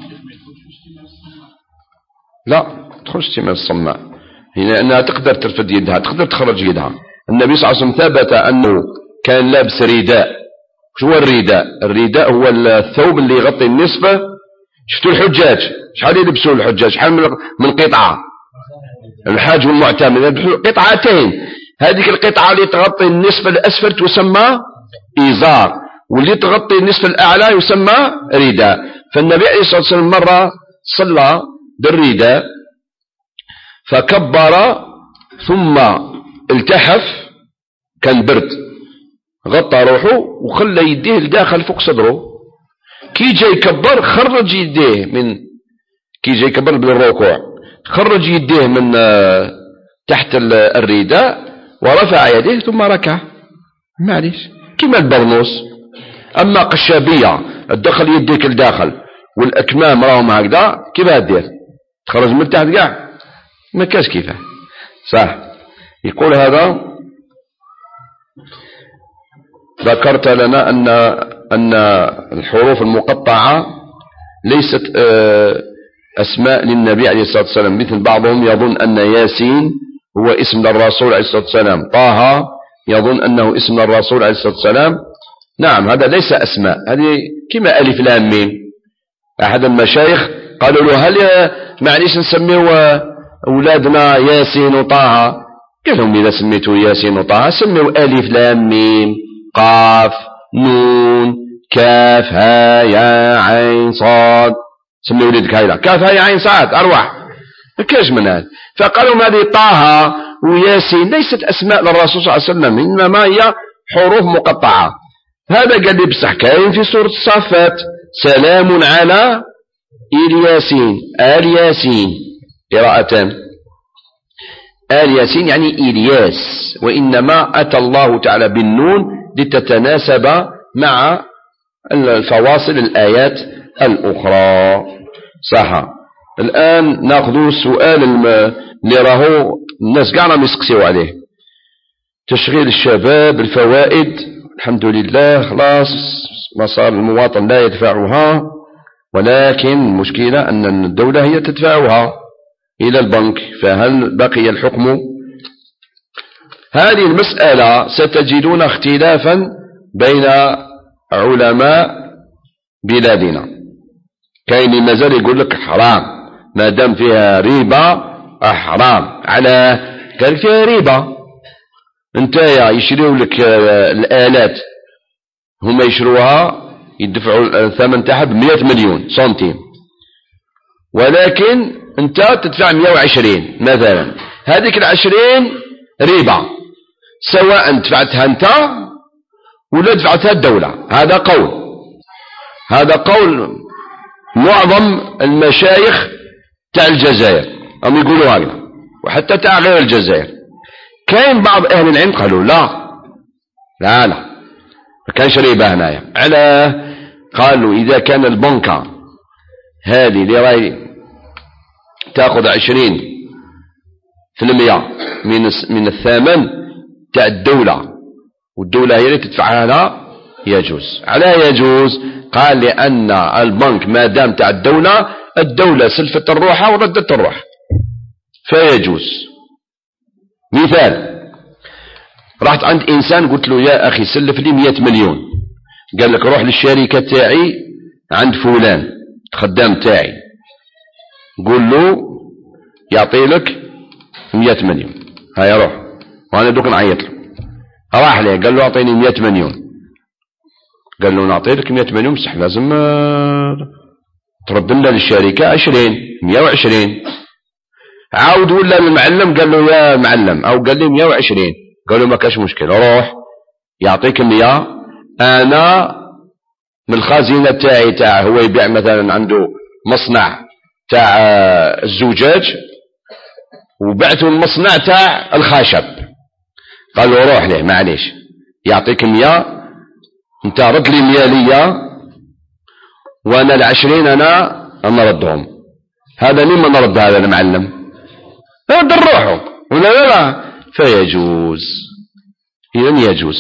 لا تخرج اشتمال الصماء، لأنها تقدر ترفد يدها، تقدر تخرج يدها. النبي صلى الله عليه وسلم ثبت أنه كان لابس رداء. شو هو الرداء؟ الرداء هو الثوب اللي يغطي النصف. شفتوا الحجاج شحال يلبسوا الحجاج؟ شحال من قطعة الحاج والمعتمر؟ قطعتين. هذيك القطعة اللي تغطي النصف الأسفل تسمى إزار، واللي تغطي النصف الأعلى يسمى رداء. فالنبي عليه الصلاة والسلام مرة صلى بالرداء فكبر ثم التحف، كان برد، غطى روحه وخلى يديه لداخل فوق صدره. كي جاي يكبر خرج يديه كي جاي يكبر بالركوع خرج يديه من تحت الرداء ورفع يديه ثم ركع، معليش كما البرنوس. أما قشابية تدخل يديك لداخل والأكمام راهم هكذا، كيف دير؟ تخرج من تحت كاع ما كاش كيفه. صح. يقول هذا ذكرت لنا أن الحروف المقطعة ليست أسماء للنبي عليه الصلاة والسلام، مثل بعضهم يظن أن ياسين هو اسم للرسول عليه الصلاة والسلام، طه يظن أنه اسم للرسول عليه الصلاة والسلام. نعم، هذا ليس أسماء، هذه كما ألف لام ميم. أحد المشايخ قالوا له هل معليش نسميو أولادنا ياسين وطه؟ قال لهم إذا سميتوا ياسين وطه سميو ألف لام ميم قاف نون كاف ها يا عين صاد. سميو ولدك هايلا كاف ها يا عين صاد أروح كاش من هذا. فقالوا هذه طه وياسين ليست أسماء للرسول صلى الله عليه وسلم، إنما هي حروف مقطعة. هذا قال لي بصح كاين في سورة الصافات سلام على إلياسين آل ياسين قراءتان. آل ياسين يعني إلياس، وإنما أتى الله تعالى بالنون لتتناسب مع الفواصل الآيات الأخرى. صح. الآن نأخذ السؤال اللي راهو الناس قاعدة يسقسيو عليه، تشغيل الشباب الفوائد. الحمد لله خلاص مصار المواطن لا يدفعها، ولكن المشكلة أن الدولة هي تدفعها إلى البنك، فهل بقي الحكم؟ هذه المسألة ستجدون اختلافا بين علماء بلادنا. كاين مازال يقول لك حرام ما دام فيها ريبة حرام، على قال فيها ريبة. انتايا يشريوا لك الآلات، هم يشروها يدفعوا الثمن تاعها ب100 مليون سنتيم، ولكن انت تدفع 120 مثلا. هذيك ال20 ريبة، سواء دفعتها انت ولا دفعتها الدولة. هذا قول معظم المشايخ تاع الجزائر هم يقولوا هكذا، وحتى تاع غير الجزائر. كاين بعض اهل العلم قالوا لا ما كانش ريبة هنايا. على قالوا اذا كان البنكة هذه اللي راهي تاخذ 20% من الثمن تاع الدولة، والدولة هي اللي تدفعها لها، يجوز. على يجوز؟ قال لأن البنك ما دام تاع الدولة سلفت الروحة وردت الروح فيجوز. مثال، رحت عند إنسان قلت له يا أخي سلف لي 100 مليون، قال لك روح للشركة تاعي عند فلان خدام تاعي قول له يعطي لك 100 مليون، هيا روح. وأنا دوك نعيط له، راح ليه قال له أعطيني 100 مليون، قال له نعطي لك 100 مليون بصح لازم ترد لنا للشركة 120. عاود ولا المعلم قال له يا معلم، أو قال لي 120، قال له ما كاش مشكلة روح يعطيك 100. أنا من الخزينة تاعي تاع هو يبيع مثلا عنده مصنع تاع الزجاج وبعته المصنع تاع الخشب، قال له روح له معليش يعطيك 100 انت رد لي 100 ليا وانا ال20 انا نردهم. هذا مما نرد؟ هذا المعلم رد روحه ولا لا؟ فيجوز. إذن يجوز.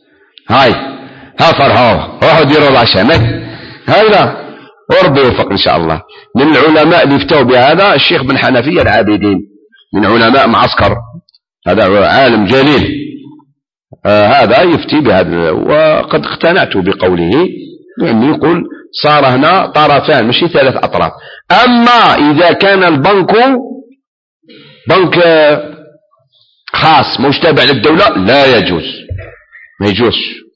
ها فرحوا روحوا ديروا العشاء هذا وربي يوفق إن شاء الله. من العلماء اللي افتوا بهذا الشيخ بن حنفية العابدين، من علماء معسكر، هذا عالم جليل. هذا يفتي بهذا، وقد اقتنعت بقوله، يعني يقول صار هنا طرفان ماشي 3 أطراف. أما إذا كان البنك بنك خاص مش تابع للدولة لا يجوز، ما يجوز.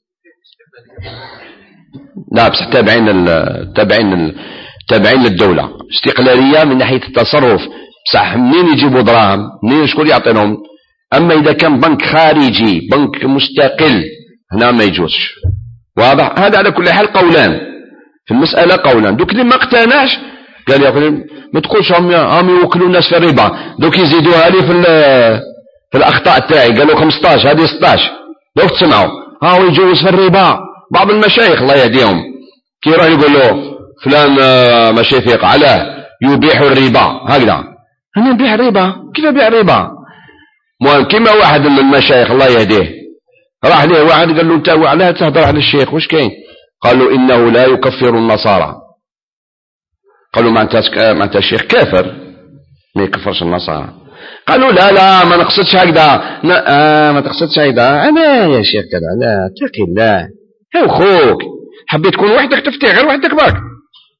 لا بس تابعين للدولة، استقلالية من ناحية التصرف، بصح منين يجيبوا دراهم؟ منين شكون يعطينهم؟ أما إذا كان بنك خارجي بنك مستقل هنا ما يجوزش. واضح؟ هذا على كل حال قولان في المسألة، قولان. دوك اللي ما اقتنعش قال يا أخي ما تقولش هم يوكلوا الناس في الربا، دوك يزيدوها لي في الأخطاء تاعي، قالوا 15 هذه 16. دوك تسمعوا هاو يجوز في الربا. بعض المشايخ الله يهديهم كي يروح يقول له فلان ماشي ثقة علاه يبيح الربا، هكذا أنا نبيع الربا؟ كيف أبيع الربا؟ المهم كيما واحد من المشايخ الله يهديه راح ليه واحد قال له انت علاه تهضر على الشيخ واش كاين؟ قالوا إنه لا يكفر النصارى. قالوا ما انت الشيخ كافر ما يكفرش النصارى. قالوا لا ما نقصدش هكذا، ما تقصدش هكذا، انا يا شيخ كذا، لا اتقي الله، هاو خوك حبيت تكون وحدك تفتي غير وحدك برك،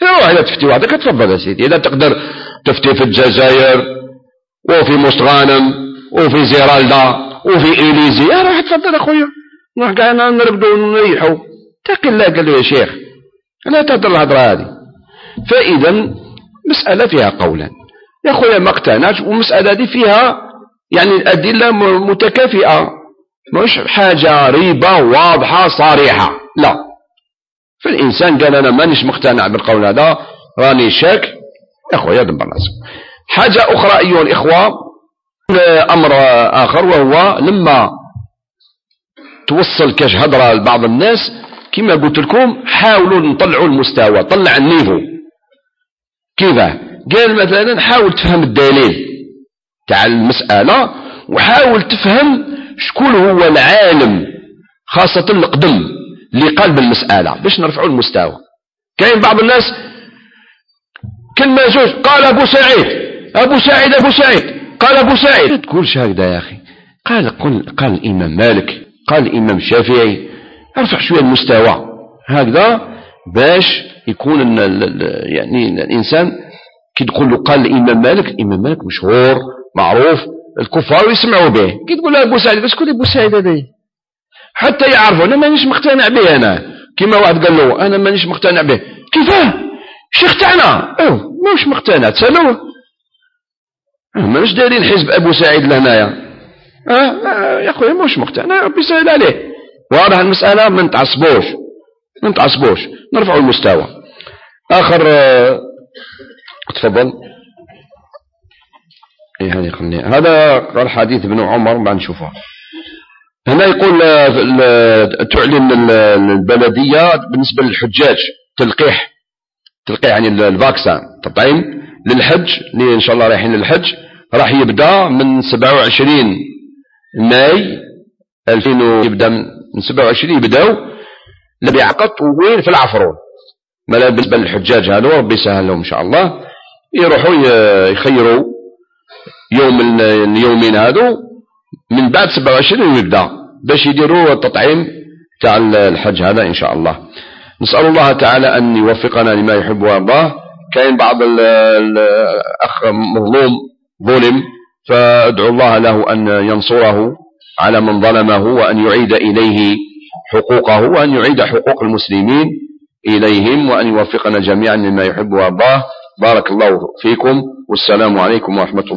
روح إذا تفتي وحدك تفضل يا سيدي. إذا تقدر تفتي في الجزائر وفي مستغانم وفي زيرالدا وفي إليزي، روح تفضل أخويا، نروح قاعدين نرقدوا ونريحوا. اتق الله. قال له يا شيخ لا تهدر الهضرة هذه. فإذا مسألة فيها قولا يا أخويا، ما اقتنعش، والمسألة دي فيها يعني الأدلة متكافئة، مش حاجة ريبة واضحة صريحة، لا. فالإنسان قال أنا مانيش مقتنع بالقول هذا، راني شاك، يا أخويا دبر راسك. حاجة أخرى أيها الإخوة، أمر آخر، وهو لما توصل كاش هضرة لبعض الناس كما قلت لكم حاولوا نطلعوا المستوى، طلع النيفو. كيف قال مثلا حاول تفهم الدليل تاع المسألة، وحاول تفهم شكون هو العالم خاصة القدم اللي قال بالمسألة باش نرفعوا المستوى. كاين بعض الناس كلمة زوج قال أبو سعيد أبو سعيد أبو سعيد قال أبو سعيد، ما تقولش هكذا يا أخي. قال الإمام مالك، قال الإمام الشافعي، ارفع شوية المستوى هكذا باش يكون يعني الإنسان كي تقول له قال الإمام مالك، الإمام مالك مشهور معروف الكفار يسمعوا به، كي تقول له أبو سعيد بس كل أبو سعيد هذا حتى يعرفوا أنا مانيش مقتنع به. أنا كما واحد قال له أنا مانيش مقتنع به، كيفاه الشيخ تاعنا ماهوش مقتنع، تسألوه مانيش دايرين حزب أبو سعيد لهنايا، يا أخويا ماهوش مقتنع، ربي يسهل عليه. واضح المسألة، ما نتعصبوش، نرفعوا المستوى. آخر تفضل. هذه خلينا، هذا قال حديث ابن عمر بعد نشوفه. هنا يقول تعلن البلدية بالنسبة للحجاج تلقيح يعني الفاكسان تطعيم للحج، اللي إن شاء الله رايحين للحج، راح يبدأ من 27 ماي 2000، يبدأ من 27 يبدأوا لبيعقد وين في العفرون. ما بالنسبة للحجاج هذا ربي يسهل لهم إن شاء الله، يروحوا يخيروا يوم اليومين هذو من بعد 27 يبدأ باش يديروا التطعيم تاع الحج هذا إن شاء الله. نسأل الله تعالى أن يوفقنا لما يحب ويرضاه. كاين بعض الأخ مظلوم ظلم، فادعو الله له أن ينصره على من ظلمه، وأن يعيد إليه حقوقه، وأن يعيد حقوق المسلمين إليهم، وأن يوفقنا جميعا لما يحب ويرضاه. بارك الله فيكم، والسلام عليكم ورحمة الله.